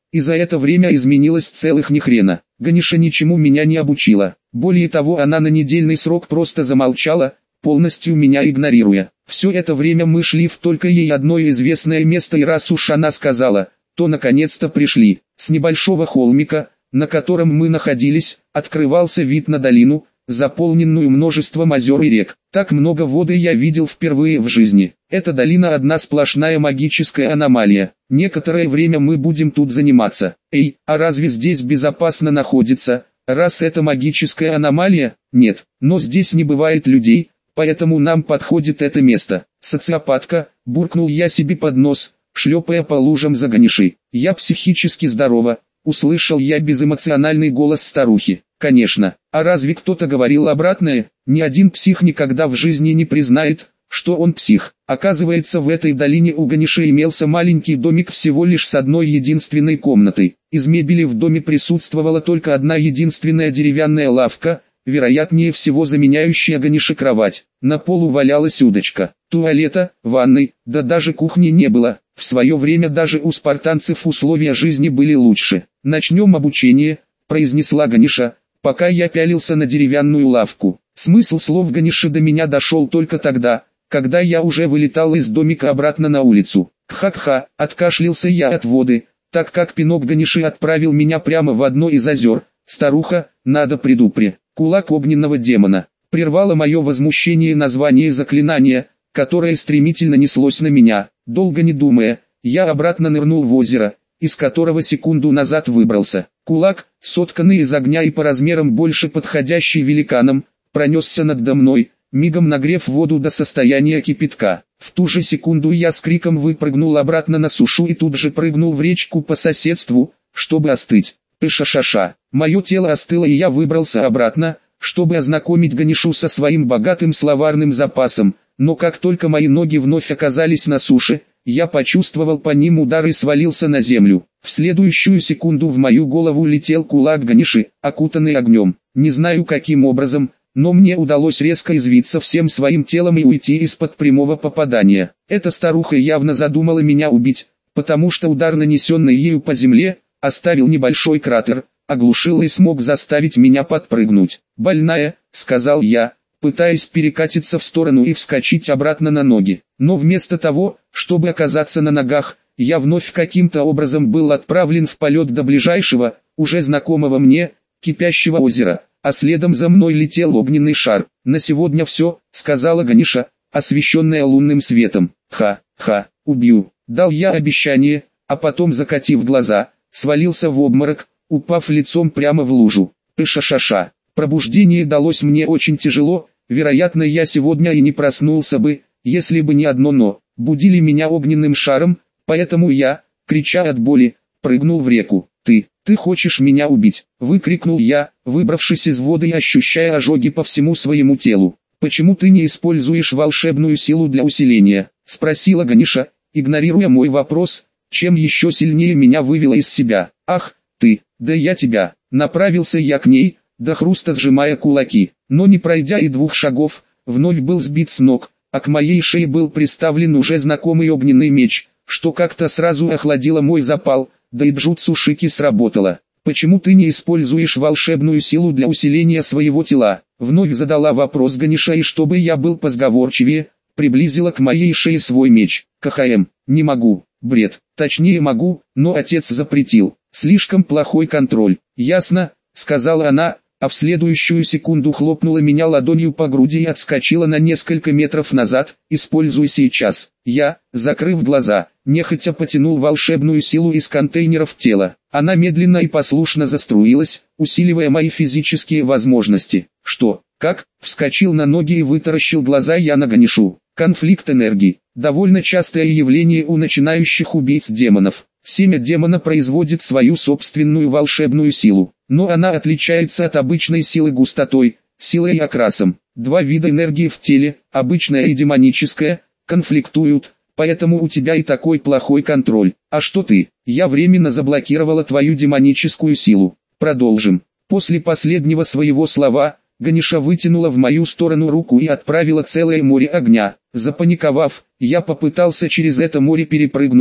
И за это время изменилось целых ни хрена. Ганиша ничему меня не обучила. Более того, она на недельный срок просто замолчала, полностью меня игнорируя. Все это время мы шли в только ей одно известное место, и раз уж она сказала, то наконец-то пришли. С небольшого холмика, на котором мы находились, открывался вид на долину, заполненную множеством озер и рек. Так много воды я видел впервые в жизни. Эта долина одна сплошная магическая аномалия. Некоторое время мы будем тут заниматься. Эй, а разве здесь безопасно находиться? Раз это магическая аномалия? Нет, но здесь не бывает людей, поэтому нам подходит это место. Социопатка, буркнул я себе под нос, шлепая по лужам за Ганишей. Я психически здорова, услышал я безэмоциональный голос старухи. Конечно, а разве кто-то говорил обратное? Ни один псих никогда в жизни не признает, что он псих. Оказывается, в этой долине у Ганиши имелся маленький домик всего лишь с одной единственной комнатой. Из мебели в доме присутствовала только одна единственная деревянная лавка, вероятнее всего заменяющая Ганише кровать. На полу валялась удочка. Туалета, ванной, да даже кухни не было. В свое время даже у спартанцев условия жизни были лучше. «Начнем обучение», — произнесла Ганиша, пока я пялился на деревянную лавку. Смысл слов Ганиши до меня дошел только тогда, когда я уже вылетал из домика обратно на улицу. «Ха-ха», — откашлялся я от воды, так как пинок Ганиши отправил меня прямо в одно из озер. «Старуха, надо кулак огненного демона». Прервало мое возмущение название заклинания, которое стремительно неслось на меня. Долго не думая, я обратно нырнул в озеро, из которого секунду назад выбрался. Кулак, сотканный из огня и по размерам больше подходящий великанам, пронесся надо мной, мигом нагрев воду до состояния кипятка. В ту же секунду я с криком выпрыгнул обратно на сушу и тут же прыгнул в речку по соседству, чтобы остыть. Пыша-ша-ша. Мое тело остыло, и я выбрался обратно, чтобы ознакомить Ганишу со своим богатым словарным запасом, но как только мои ноги вновь оказались на суше, я почувствовал по ним удар и свалился на землю. В следующую секунду в мою голову летел кулак Ганиши, окутанный огнем. Не знаю каким образом, но мне удалось резко извиться всем своим телом и уйти из-под прямого попадания. Эта старуха явно задумала меня убить, потому что удар, нанесенный ею по земле, оставил небольшой кратер, оглушил и смог заставить меня подпрыгнуть. «Больная», — сказал я, пытаясь перекатиться в сторону и вскочить обратно на ноги. Но вместо того, чтобы оказаться на ногах, я вновь каким-то образом был отправлен в полет до ближайшего, уже знакомого мне, кипящего озера, а следом за мной летел огненный шар. «На сегодня все», — сказала Ганиша, освещенная лунным светом. «Ха-ха, убью», — дал я обещание, а потом, закатив глаза, свалился в обморок, упав лицом прямо в лужу. Пыша-ша-ша. Пробуждение далось мне очень тяжело, вероятно, я сегодня и не проснулся бы, если бы не одно «но». Будили меня огненным шаром, поэтому я, крича от боли, прыгнул в реку. «Ты хочешь меня убить?» — выкрикнул я, выбравшись из воды и ощущая ожоги по всему своему телу. «Почему ты не используешь волшебную силу для усиления?» — спросила Ганиша, игнорируя мой вопрос, чем еще сильнее меня вывела из себя. «Ах, ты, да я тебя!» Направился я к ней, до хруста сжимая кулаки, но не пройдя и 2 шагов, вновь был сбит с ног, а к моей шее был приставлен уже знакомый огненный меч, что как-то сразу охладило мой запал, да и джутсу Шики сработало. «Почему ты не используешь волшебную силу для усиления своего тела?» Вновь задала вопрос Ганиша, и чтобы я был позговорчивее, приблизила к моей шее свой меч. «КХМ, не могу, бред, точнее могу, но отец запретил, слишком плохой контроль». «Ясно», — сказала она, а в следующую секунду хлопнула меня ладонью по груди и отскочила на несколько метров назад. «Используй сейчас». Я, закрыв глаза, нехотя потянул волшебную силу из контейнеров тела. Она медленно и послушно заструилась, усиливая мои физические возможности. «Что? Как?» — вскочил на ноги и вытаращил глаза я на Ганишу. Конфликт энергии. Довольно частое явление у начинающих убийц демонов. Семя демона производит свою собственную волшебную силу, но она отличается от обычной силы густотой, силой и окрасом. 2 вида энергии в теле, обычная и демоническая, конфликтуют, поэтому у тебя и такой плохой контроль. А что ты? Я временно заблокировала твою демоническую силу. Продолжим. После последнего своего слова, Ганиша вытянула в мою сторону руку и отправила целое море огня. Запаниковав, я попытался через это море перепрыгнуть,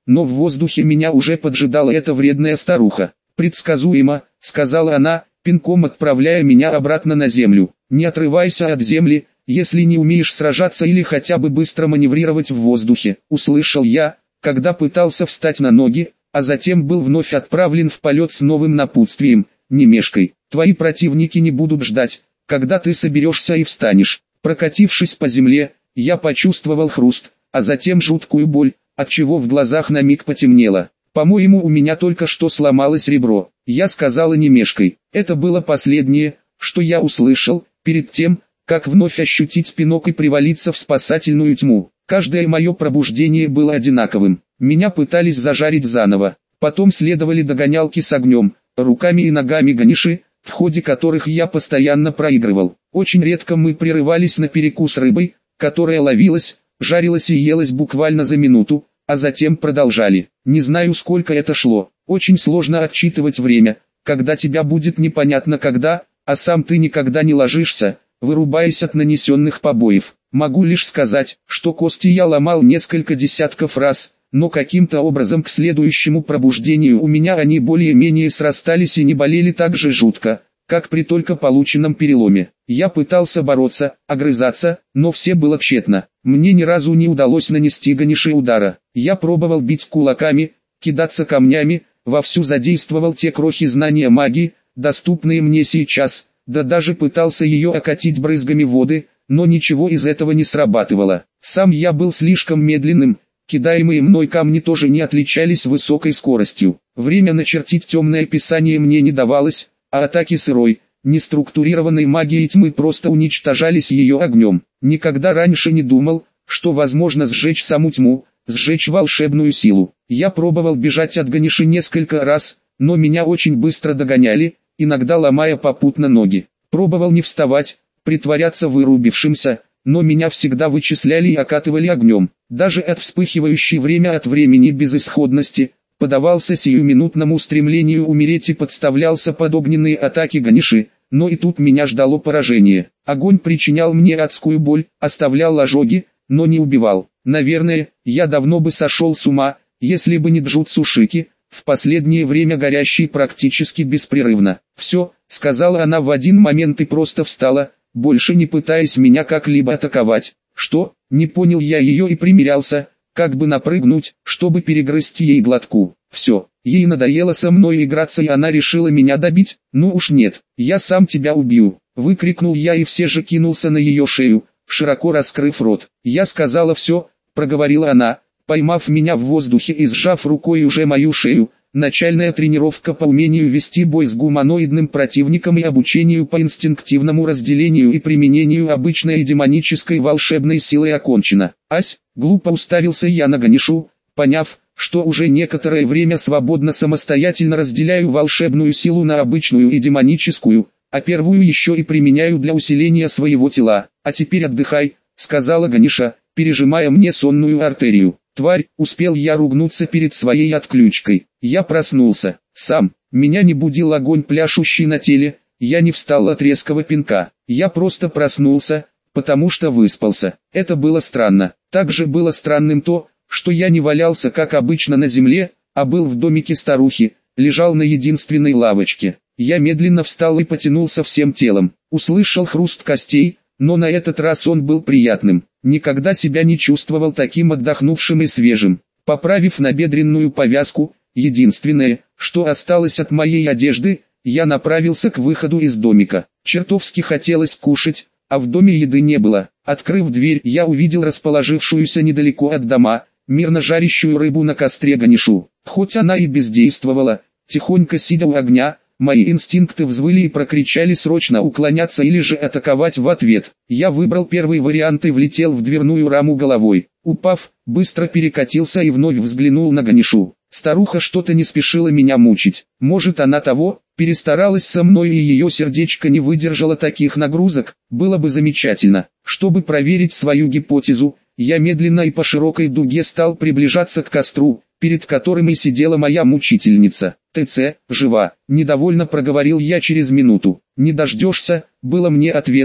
но в воздухе меня уже поджидала эта вредная старуха. «Предсказуемо», — сказала она, пинком отправляя меня обратно на землю. «Не отрывайся от земли, если не умеешь сражаться или хотя бы быстро маневрировать в воздухе», — услышал я, когда пытался встать на ноги, а затем был вновь отправлен в полет с новым напутствием: «Не мешкай, твои противники не будут ждать, когда ты соберешься и встанешь». Прокатившись по земле, я почувствовал хруст, а затем жуткую боль, отчего в глазах на миг потемнело. «По-моему, у меня только что сломалось ребро». Я сказала: «Не мешкай». Это было последнее, что я услышал, перед тем, как вновь ощутить пинок и привалиться в спасательную тьму. Каждое мое пробуждение было одинаковым. Меня пытались зажарить заново. Потом следовали догонялки с огнем, руками и ногами Ганиши, в ходе которых я постоянно проигрывал. Очень редко мы прерывались на перекус рыбой, которая ловилась, жарилась и елась буквально за минуту, а затем продолжали. Не знаю, сколько это шло. Очень сложно отсчитывать время, когда тебя будет непонятно когда, а сам ты никогда не ложишься, вырубаясь от нанесенных побоев. Могу лишь сказать, что кости я ломал несколько десятков раз, но каким-то образом к следующему пробуждению у меня они более-менее срастались и не болели так же жутко, как при только полученном переломе. Я пытался бороться, огрызаться, но все было тщетно. Мне ни разу не удалось нанести Ганиши удара. Я пробовал бить кулаками, кидаться камнями, вовсю задействовал те крохи знания магии, доступные мне сейчас, да даже пытался ее окатить брызгами воды, но ничего из этого не срабатывало. Сам я был слишком медленным, кидаемые мной камни тоже не отличались высокой скоростью. Время начертить темное описание мне не давалось, а атаки сырой, неструктурированной магией тьмы просто уничтожались ее огнем. Никогда раньше не думал, что возможно сжечь саму тьму, сжечь волшебную силу. Я пробовал бежать от Ганиши несколько раз, но меня очень быстро догоняли, иногда ломая попутно ноги. Пробовал не вставать, притворяться вырубившимся, но меня всегда вычисляли и окатывали огнем. Даже от вспыхивающей время от времени безысходности, подавался сиюминутному стремлению умереть и подставлялся под огненные атаки Ганиши, но и тут меня ждало поражение. Огонь причинял мне адскую боль, оставлял ожоги, но не убивал. Наверное, я давно бы сошел с ума, если бы не джутсу Шики, в последнее время горящий практически беспрерывно. «Все», — сказала она в один момент и просто встала, больше не пытаясь меня как-либо атаковать. «Что?» — не понял я ее и примирялся, как бы напрыгнуть, чтобы перегрызть ей глотку. «Все, ей надоело со мной играться и она решила меня добить? Ну уж нет, я сам тебя убью», — выкрикнул я и все же кинулся на ее шею, широко раскрыв рот. «Я сказала все», — проговорила она, поймав меня в воздухе и сжав рукой уже мою шею. Начальная тренировка по умению вести бой с гуманоидным противником и обучению по инстинктивному разделению и применению обычной и демонической волшебной силы окончена. «Ась», — глупо уставился я на Ганишу, поняв, что уже некоторое время свободно самостоятельно разделяю волшебную силу на обычную и демоническую, а первую еще и применяю для усиления своего тела. «А теперь отдыхай», — сказала Ганиша, пережимая мне сонную артерию. «Тварь», — успел я ругнуться перед своей отключкой. Я проснулся. Сам. Меня не будил огонь, пляшущий на теле. Я не встал от резкого пинка. Я просто проснулся, потому что выспался. Это было странно. Также было странным то, что я не валялся как обычно на земле, а был в домике старухи, лежал на единственной лавочке. Я медленно встал и потянулся всем телом. Услышал хруст костей, но на этот раз он был приятным. Никогда себя не чувствовал таким отдохнувшим и свежим. Поправив набедренную повязку, единственное, что осталось от моей одежды, я направился к выходу из домика. Чертовски хотелось кушать, а в доме еды не было. Открыв дверь, я увидел расположившуюся недалеко от дома, мирно жарящую рыбу на костре Ганишу. Хоть она и бездействовала, тихонько сидя у огня, мои инстинкты взвыли и прокричали срочно уклоняться или же атаковать в ответ. Я выбрал первый вариант и влетел в дверную раму головой. Упав, быстро перекатился и вновь взглянул на Ганишу. Старуха что-то не спешила меня мучить. Может, она того, перестаралась со мной и ее сердечко не выдержало таких нагрузок. Было бы замечательно. Чтобы проверить свою гипотезу, я медленно и по широкой дуге стал приближаться к костру, перед которым и сидела моя мучительница. «ТЦ, жива», — недовольно проговорил я через минуту. «Не дождешься», — было мне ответом,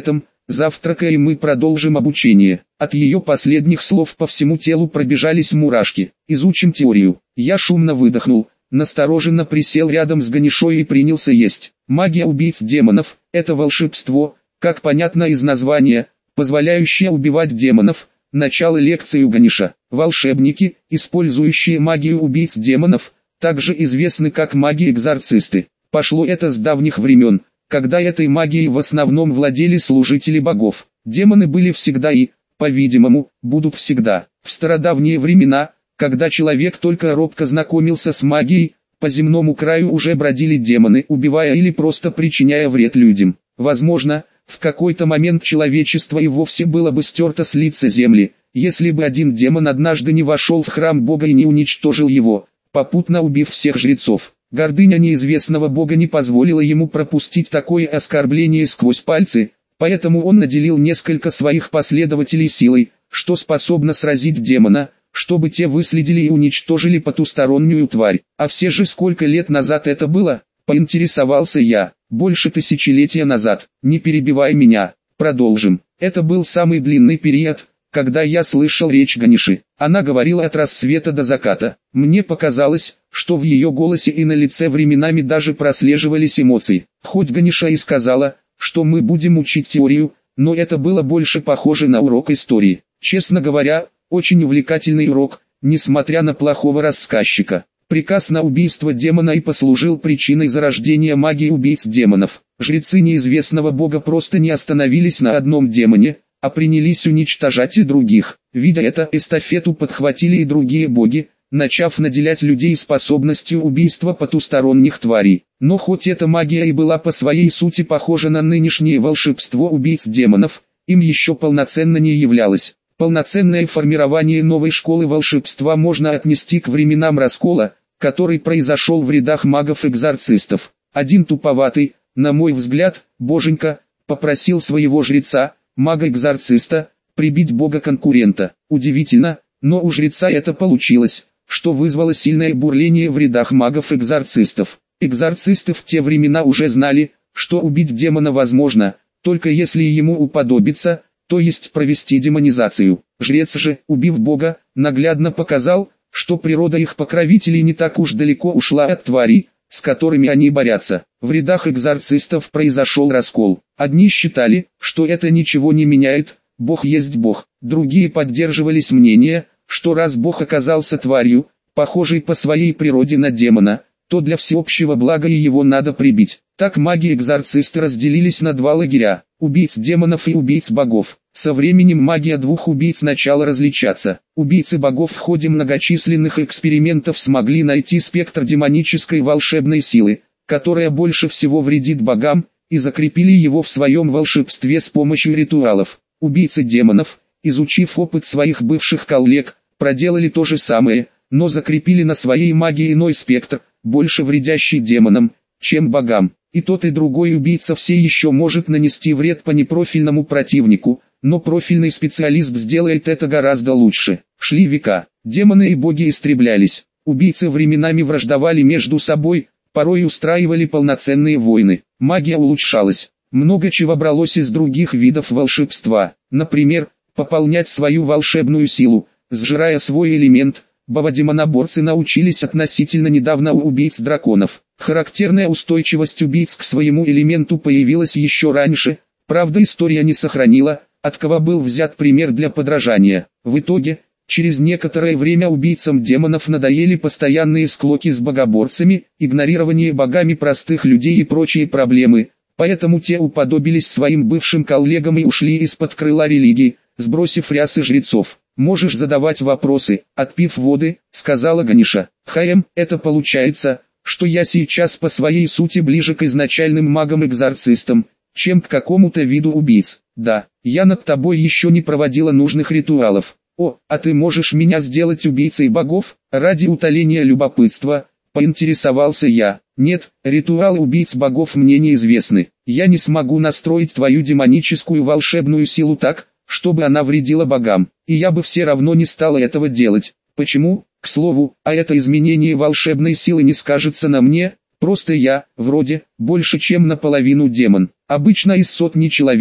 завтракая мы продолжим обучение. От ее последних слов по всему телу пробежались мурашки. Изучим теорию. Я шумно выдохнул, настороженно присел рядом с Ганишой и принялся есть. Магия убийц демонов – это волшебство, как понятно из названия, позволяющее убивать демонов. Начало лекции у Ганиша. Волшебники, использующие магию убийц демонов, также известны как маги-экзорцисты. Пошло это с давних времен, когда этой магией в основном владели служители богов. Демоны были всегда и, по-видимому, будут всегда. В стародавние времена, когда человек только робко знакомился с магией, по земному краю уже бродили демоны, убивая или просто причиняя вред людям. Возможно, в какой-то момент человечество и вовсе было бы стерто с лица земли, если бы один демон однажды не вошел в храм бога и не уничтожил его, попутно убив всех жрецов. Гордыня неизвестного бога не позволила ему пропустить такое оскорбление сквозь пальцы, поэтому он наделил несколько своих последователей силой, что способно сразить демона, чтобы те выследили и уничтожили потустороннюю тварь. А все же сколько лет назад это было, поинтересовался я. Больше тысячелетия назад. Не перебивай меня, продолжим. Это был самый длинный период, когда я слышал речь Ганиши. Она говорила от рассвета до заката. Мне показалось, что в ее голосе и на лице временами даже прослеживались эмоции. Хоть Ганиша и сказала, что мы будем учить теорию, но это было больше похоже на урок истории. Честно говоря, очень увлекательный урок, несмотря на плохого рассказчика. Приказ на убийство демона и послужил причиной зарождения магии убийц демонов. Жрецы неизвестного бога просто не остановились на одном демоне, а принялись уничтожать и других. Видя это, эстафету подхватили и другие боги, начав наделять людей способностью убийства потусторонних тварей. Но хоть эта магия и была по своей сути похожа на нынешнее волшебство убийц демонов, им еще полноценно не являлось. Полноценное формирование новой школы волшебства можно отнести к временам раскола, который произошел в рядах магов-экзорцистов. Один туповатый, на мой взгляд, боженька, попросил своего жреца, мага-экзорциста, прибить бога-конкурента. Удивительно, но у жреца это получилось, что вызвало сильное бурление в рядах магов-экзорцистов. Экзорцисты в те времена уже знали, что убить демона возможно, только если ему уподобиться, то есть провести демонизацию. Жрец же, убив бога, наглядно показал, что природа их покровителей не так уж далеко ушла от тварей, с которыми они борются. В рядах экзорцистов произошел раскол. Одни считали, что это ничего не меняет, Бог есть Бог. Другие поддерживались мнение, что раз Бог оказался тварью, похожей по своей природе на демона, то для всеобщего блага и его надо прибить. Так маги-экзорцисты разделились на два лагеря – убийц демонов и убийц богов. Со временем магия двух убийц начала различаться. Убийцы богов в ходе многочисленных экспериментов смогли найти спектр демонической волшебной силы, которая больше всего вредит богам, и закрепили его в своем волшебстве с помощью ритуалов. Убийцы демонов, изучив опыт своих бывших коллег, проделали то же самое, но закрепили на своей магии иной спектр, больше вредящий демонам, чем богам. И тот и другой убийца все еще может нанести вред по непрофильному противнику, но профильный специалист сделает это гораздо лучше. Шли века, демоны и боги истреблялись, убийцы временами враждовали между собой, порой устраивали полноценные войны. Магия улучшалась, много чего бралось из других видов волшебства, например, пополнять свою волшебную силу, сжирая свой элемент. Бабадемоноборцы научились относительно недавно у убийц драконов. Характерная устойчивость убийц к своему элементу появилась еще раньше, правда история не сохранила, от кого был взят пример для подражания. В итоге, через некоторое время убийцам демонов надоели постоянные склоки с богоборцами, игнорирование богами простых людей и прочие проблемы, поэтому те уподобились своим бывшим коллегам и ушли из-под крыла религии, сбросив рясы жрецов. «Можешь задавать вопросы, отпив воды», — сказала Ганиша. Это получается, что я сейчас по своей сути ближе к изначальным магам-экзорцистам, чем к какому-то виду убийц. Да, я над тобой еще не проводила нужных ритуалов. О, а ты можешь меня сделать убийцей богов? Ради утоления любопытства, поинтересовался я. Нет, ритуалы убийц богов мне неизвестны. Я не смогу настроить твою демоническую волшебную силу так, чтобы она вредила богам, и я бы все равно не стала этого делать. Почему? К слову, а это изменение волшебной силы не скажется на мне, просто я, вроде, больше чем наполовину демон. Обычно из сотни человек,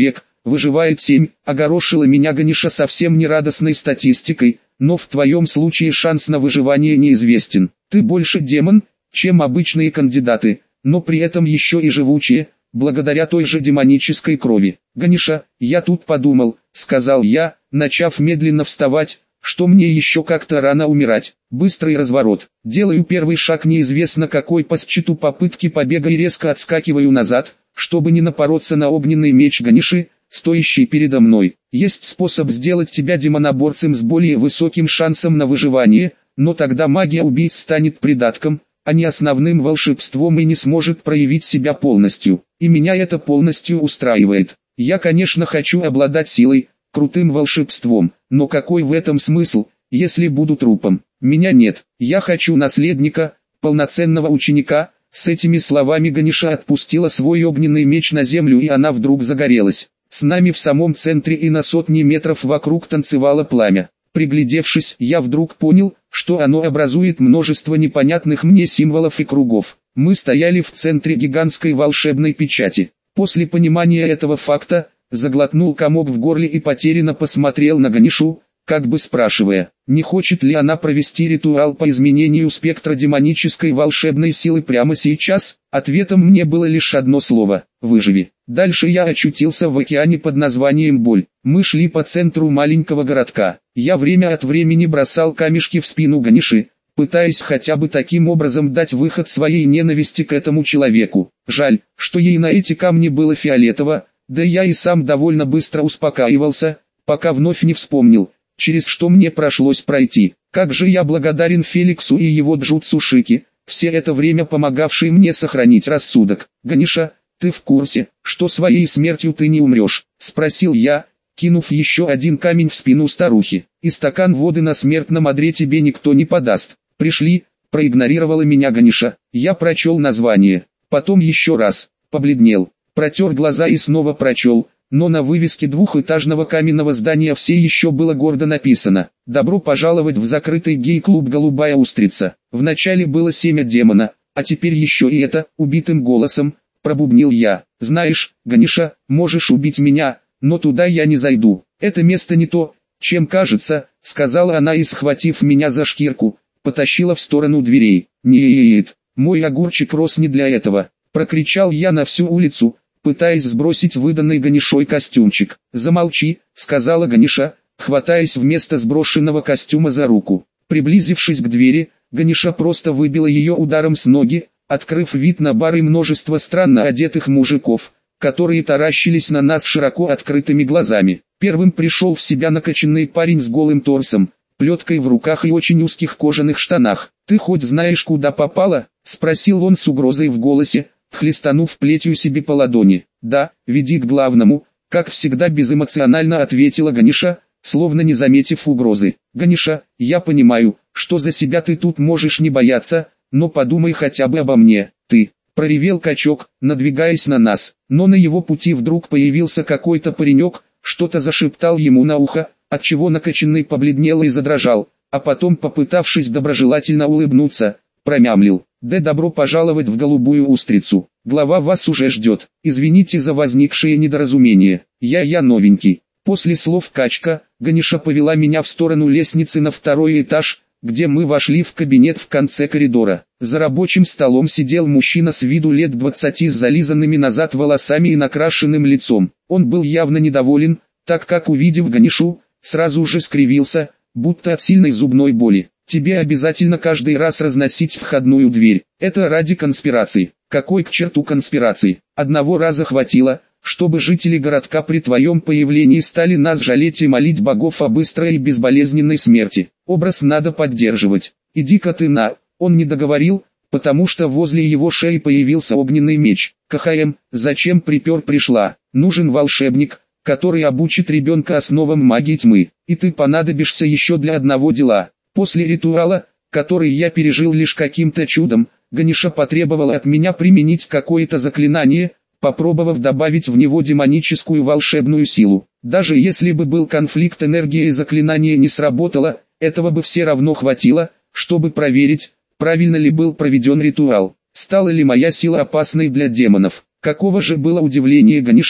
выживает 7, огорошила меня Ганиша совсем не радостной статистикой, но в твоем случае шанс на выживание неизвестен. Ты больше демон, чем обычные кандидаты, но при этом еще и живучие, благодаря той же демонической крови. Ганиша, я тут подумал, сказал я, начав медленно вставать, что мне еще как-то рано умирать. Быстрый разворот. Делаю первый шаг неизвестно какой по счету попытки побега и резко отскакиваю назад, чтобы не напороться на огненный меч Ганиши, стоящий передо мной. Есть способ сделать тебя демоноборцем с более высоким шансом на выживание, но тогда магия убийц станет придатком, а не основным волшебством и не сможет проявить себя полностью. И меня это полностью устраивает. Я, конечно, хочу обладать силой, крутым волшебством, но какой в этом смысл, если буду трупом? Меня нет, я хочу наследника, полноценного ученика. С этими словами Ганиша отпустила свой огненный меч на землю, и она вдруг загорелась. С нами в самом центре и на сотни метров вокруг танцевало пламя. Приглядевшись, я вдруг понял, что оно образует множество непонятных мне символов и кругов. Мы стояли в центре гигантской волшебной печати. После понимания этого факта, заглотнул комок в горле и потерянно посмотрел на Ганишу, как бы спрашивая, не хочет ли она провести ритуал по изменению спектра демонической волшебной силы прямо сейчас. Ответом мне было лишь одно слово – выживи. Дальше я очутился в океане под названием боль. Мы шли по центру маленького городка. Я время от времени бросал камешки в спину Ганиши, пытаясь хотя бы таким образом дать выход своей ненависти к этому человеку. Жаль, что ей на эти камни было фиолетово, да я и сам довольно быстро успокаивался, пока вновь не вспомнил, через что мне пришлось пройти. Как же я благодарен Феликсу и его Джутсу Шики, все это время помогавший мне сохранить рассудок. Ганиша, ты в курсе, что своей смертью ты не умрешь? Спросил я, кинув еще один камень в спину старухи. И стакан воды на смертном одре тебе никто не подаст. Пришли, проигнорировала меня Ганиша. Я прочел название, потом еще раз, побледнел, протер глаза и снова прочел. Но на вывеске двухэтажного каменного здания все еще было гордо написано: «Добро пожаловать в закрытый гей-клуб «Голубая устрица». Вначале было семя демона, а теперь еще и это», убитым голосом пробубнил я. «Знаешь, Ганиша, можешь убить меня, но туда я не зайду. Это место не то, чем кажется», сказала она и, схватив меня за шкирку, потащила в сторону дверей. «Нет, мой огурчик рос не для этого», прокричал я на всю улицу, пытаясь сбросить выданный Ганишой костюмчик. «Замолчи», сказала Ганиша, хватаясь вместо сброшенного костюма за руку. Приблизившись к двери, Ганиша просто выбила ее ударом с ноги, открыв вид на бар и множество странно одетых мужиков, которые таращились на нас широко открытыми глазами. Первым пришел в себя накачанный парень с голым торсом, плеткой в руках и очень узких кожаных штанах. «Ты хоть знаешь, куда попала?» — спросил он с угрозой в голосе, хлестанув плетью себе по ладони. «Да, веди к главному», — как всегда безэмоционально ответила Ганиша, словно не заметив угрозы. «Ганиша, я понимаю, что за себя ты тут можешь не бояться, но подумай хотя бы обо мне, ты», — проревел качок, надвигаясь на нас. Но на его пути вдруг появился какой-то паренек, что-то зашептал ему на ухо, отчего накачанный побледнел и задрожал, а потом, попытавшись доброжелательно улыбнуться, промямлил: «Да добро пожаловать в голубую устрицу. Глава вас уже ждет. Извините за возникшее недоразумение. Я новенький». После слов качка, Ганиша повела меня в сторону лестницы на второй этаж, где мы вошли в кабинет в конце коридора. За рабочим столом сидел мужчина с виду лет 20 с зализанными назад волосами и накрашенным лицом. Он был явно недоволен, так как, увидев Ганишу, сразу же скривился, будто от сильной зубной боли. «Тебе обязательно каждый раз разносить входную дверь. Это ради конспирации». «Какой к черту конспирации? Одного раза хватило, чтобы жители городка при твоем появлении стали нас жалеть и молить богов о быстрой и безболезненной смерти. Образ надо поддерживать. Иди-ка ты на...» Он не договорил, потому что возле его шеи появился огненный меч. «КХМ, зачем пришла? Нужен волшебник, который обучит ребенка основам магии тьмы, и ты понадобишься еще для одного дела». После ритуала, который я пережил лишь каким-то чудом, Ганиша потребовала от меня применить какое-то заклинание, попробовав добавить в него демоническую волшебную силу. Даже если бы был конфликт энергии и заклинание не сработало, этого бы все равно хватило, чтобы проверить, правильно ли был проведен ритуал. Стала ли моя сила опасной для демонов? Каково же было удивление Ганиши,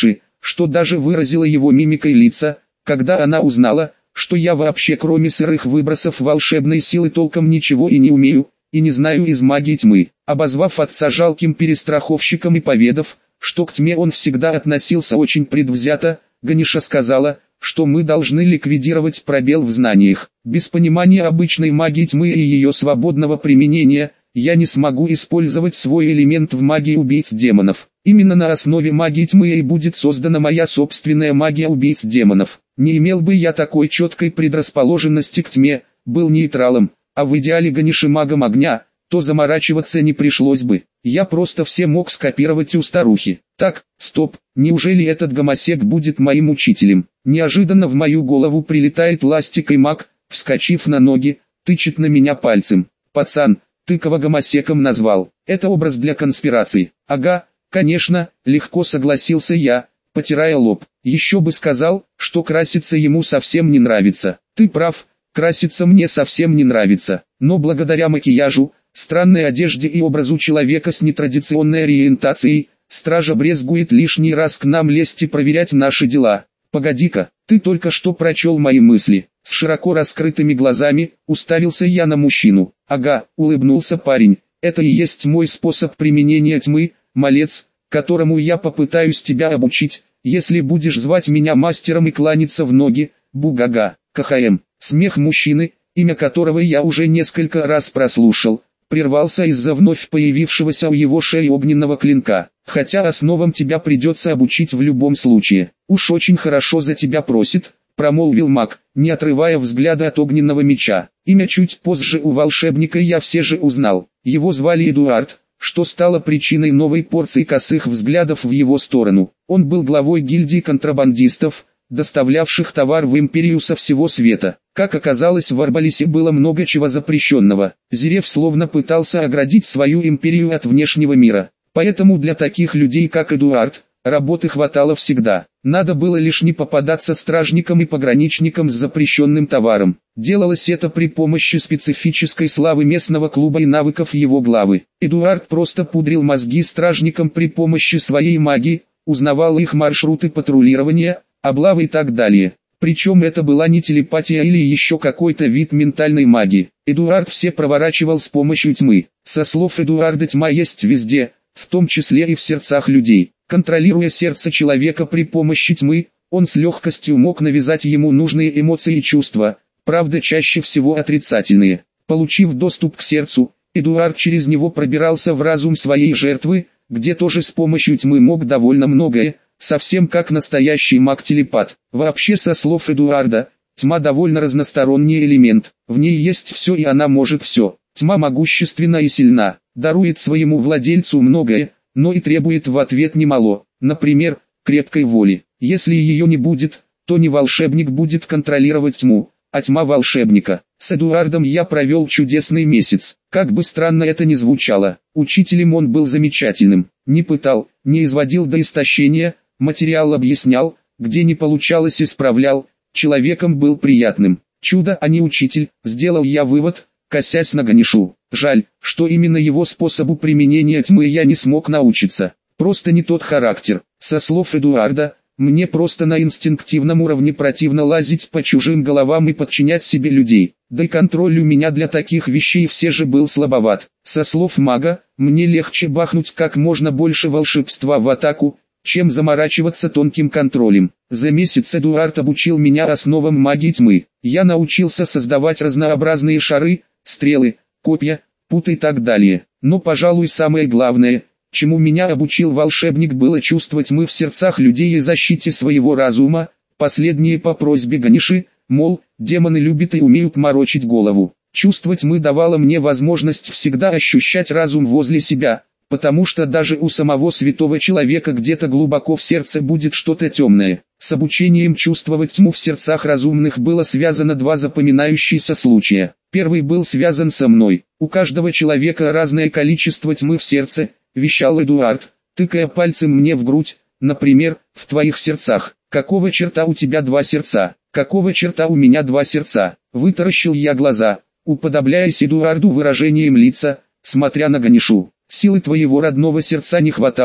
что даже выразила его мимикой лица, когда она узнала, что я вообще кроме сырых выбросов волшебной силы толком ничего и не умею, и не знаю из магии тьмы. Обозвав отца жалким перестраховщиком и поведав, что к тьме он всегда относился очень предвзято, Ганиша сказала, что мы должны ликвидировать пробел в знаниях. Без понимания обычной магии тьмы и ее свободного применения, я не смогу использовать свой элемент в магии убийц демонов. Именно на основе магии тьмы и будет создана моя собственная магия убийц демонов. Не имел бы я такой четкой предрасположенности к тьме, был нейтралом, а в идеале Ганиши магом огня, то заморачиваться не пришлось бы. Я просто все мог скопировать у старухи. Так, стоп, неужели этот гомосек будет моим учителем? Неожиданно в мою голову прилетает ластик и маг, вскочив на ноги, тычет на меня пальцем. Пацан, ты кого гомосеком назвал? Это образ для конспирации. Ага, конечно, легко согласился я, потирая лоб. Еще бы сказал, что краситься ему совсем не нравится. Ты прав, краситься мне совсем не нравится. Но благодаря макияжу, странной одежде и образу человека с нетрадиционной ориентацией, стража брезгует лишний раз к нам лезть и проверять наши дела. Погоди-ка, ты только что прочел мои мысли. С широко раскрытыми глазами, уставился я на мужчину. Ага, улыбнулся парень, это и есть мой способ применения тьмы, малец, которому я попытаюсь тебя обучить, если будешь звать меня мастером и кланяться в ноги, бугага, КХМ. Смех мужчины, имя которого я уже несколько раз прослушал, прервался из-за вновь появившегося у его шеи огненного клинка. Хотя основам тебя придется обучить в любом случае. Уж очень хорошо за тебя просит, промолвил маг, не отрывая взгляда от огненного меча. Имя чуть позже у волшебника я все же узнал. Его звали Эдуард, что стало причиной новой порции косых взглядов в его сторону. Он был главой гильдии контрабандистов, доставлявших товар в империю со всего света. Как оказалось, в Арбалисе было много чего запрещенного. Зерев словно пытался оградить свою империю от внешнего мира. Поэтому для таких людей, как Эдуард, работы хватало всегда. Надо было лишь не попадаться стражникам и пограничникам с запрещенным товаром. Делалось это при помощи специфической славы местного клуба и навыков его главы. Эдуард просто пудрил мозги стражникам при помощи своей магии, узнавал их маршруты патрулирования, облавы и так далее. Причем это была не телепатия или еще какой-то вид ментальной магии. Эдуард все проворачивал с помощью тьмы. Со слов Эдуарда, тьма есть везде, в том числе и в сердцах людей. Контролируя сердце человека при помощи тьмы, он с легкостью мог навязать ему нужные эмоции и чувства, правда чаще всего отрицательные. Получив доступ к сердцу, Эдуард через него пробирался в разум своей жертвы, где тоже с помощью тьмы мог довольно многое, совсем как настоящий маг-телепат. Вообще, со слов Эдуарда, тьма довольно разносторонний элемент, в ней есть все и она может все. Тьма могущественна и сильна, дарует своему владельцу многое, но и требует в ответ немало, например, крепкой воли. Если ее не будет, то не волшебник будет контролировать тьму, а тьма волшебника. С Эдуардом я провел чудесный месяц. Как бы странно это ни звучало, учителем он был замечательным. Не пытал, не изводил до истощения, материал объяснял, где не получалось исправлял, человеком был приятным. Чудо, а не учитель, сделал я вывод, косясь на Ганишу. Жаль, что именно его способу применения тьмы я не смог научиться. Просто не тот характер. Со слов Эдуарда, мне просто на инстинктивном уровне противно лазить по чужим головам и подчинять себе людей. Да и контроль у меня для таких вещей все же был слабоват. Со слов мага, мне легче бахнуть как можно больше волшебства в атаку, чем заморачиваться тонким контролем. За месяц Эдуард обучил меня основам магии тьмы. Я научился создавать разнообразные шары, стрелы, копья, путы и так далее. Но, пожалуй, самое главное, чему меня обучил волшебник, было чувство тьмы в сердцах людей и защите своего разума, последнее по просьбе Ганиши, мол, демоны любят и умеют морочить голову. Чувство тьмы давало мне возможность всегда ощущать разум возле себя, потому что даже у самого святого человека где-то глубоко в сердце будет что-то темное. С обучением чувствовать тьму в сердцах разумных было связано два запоминающиеся случая. Первый был связан со мной. У каждого человека разное количество тьмы в сердце, вещал Эдуард, тыкая пальцем мне в грудь, например, в твоих сердцах. Какого черта у тебя два сердца? Какого черта у меня два сердца? Вытаращил я глаза, уподобляясь Эдуарду выражением лица, смотря на Ганишу. Силы твоего родного сердца не хватало,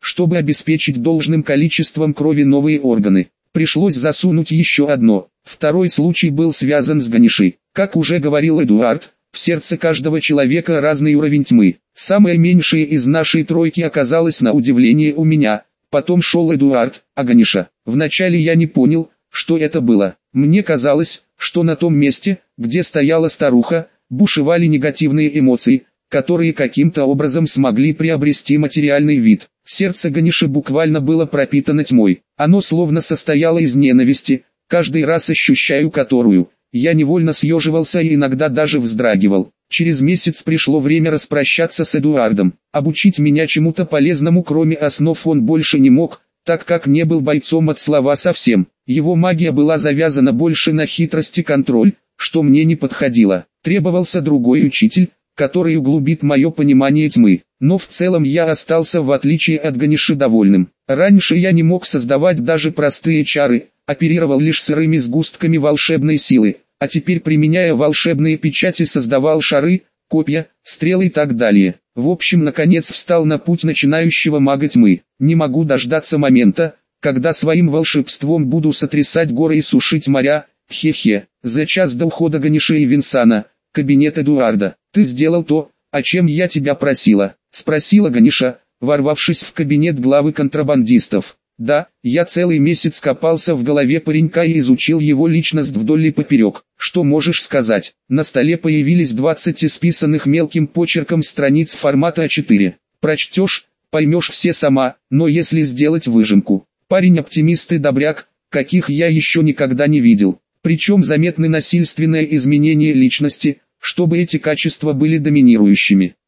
чтобы обеспечить должным количеством крови новые органы. Пришлось засунуть еще одно. Второй случай был связан с Ганишей. Как уже говорил Эдуард, в сердце каждого человека разный уровень тьмы. Самое меньшее из нашей тройки оказалось на удивление у меня. Потом шел Эдуард, а Ганиша. Вначале я не понял, что это было. Мне казалось, что на том месте, где стояла старуха, бушевали негативные эмоции, которые каким-то образом смогли приобрести материальный вид. Сердце Ганиши буквально было пропитано тьмой. Оно словно состояло из ненависти, каждый раз ощущаю которую. Я невольно съеживался и иногда даже вздрагивал. Через месяц пришло время распрощаться с Эдуардом. Обучить меня чему-то полезному кроме основ он больше не мог, так как не был бойцом от слова совсем. Его магия была завязана больше на хитрость и контроль, что мне не подходило. Требовался другой учитель, который углубит мое понимание тьмы. Но в целом я остался в отличие от Ганиши довольным. Раньше я не мог создавать даже простые чары, оперировал лишь сырыми сгустками волшебной силы, а теперь, применяя волшебные печати, создавал шары, копья, стрелы и так далее. В общем, наконец встал на путь начинающего мага тьмы. Не могу дождаться момента, когда своим волшебством буду сотрясать горы и сушить моря. Хе-хе. За час до ухода Ганиши и Винсана, кабинет Эдуарда. «Ты сделал то, о чем я тебя просила?» — спросила Ганиша, ворвавшись в кабинет главы контрабандистов. «Да, я целый месяц копался в голове паренька и изучил его личность вдоль и поперек. Что можешь сказать?» На столе появились 20 исписанных мелким почерком страниц формата А4. «Прочтешь, поймешь все сама, но если сделать выжимку. Парень оптимист и добряк, каких я еще никогда не видел. Причем заметны насильственные изменения личности, чтобы эти качества были доминирующими.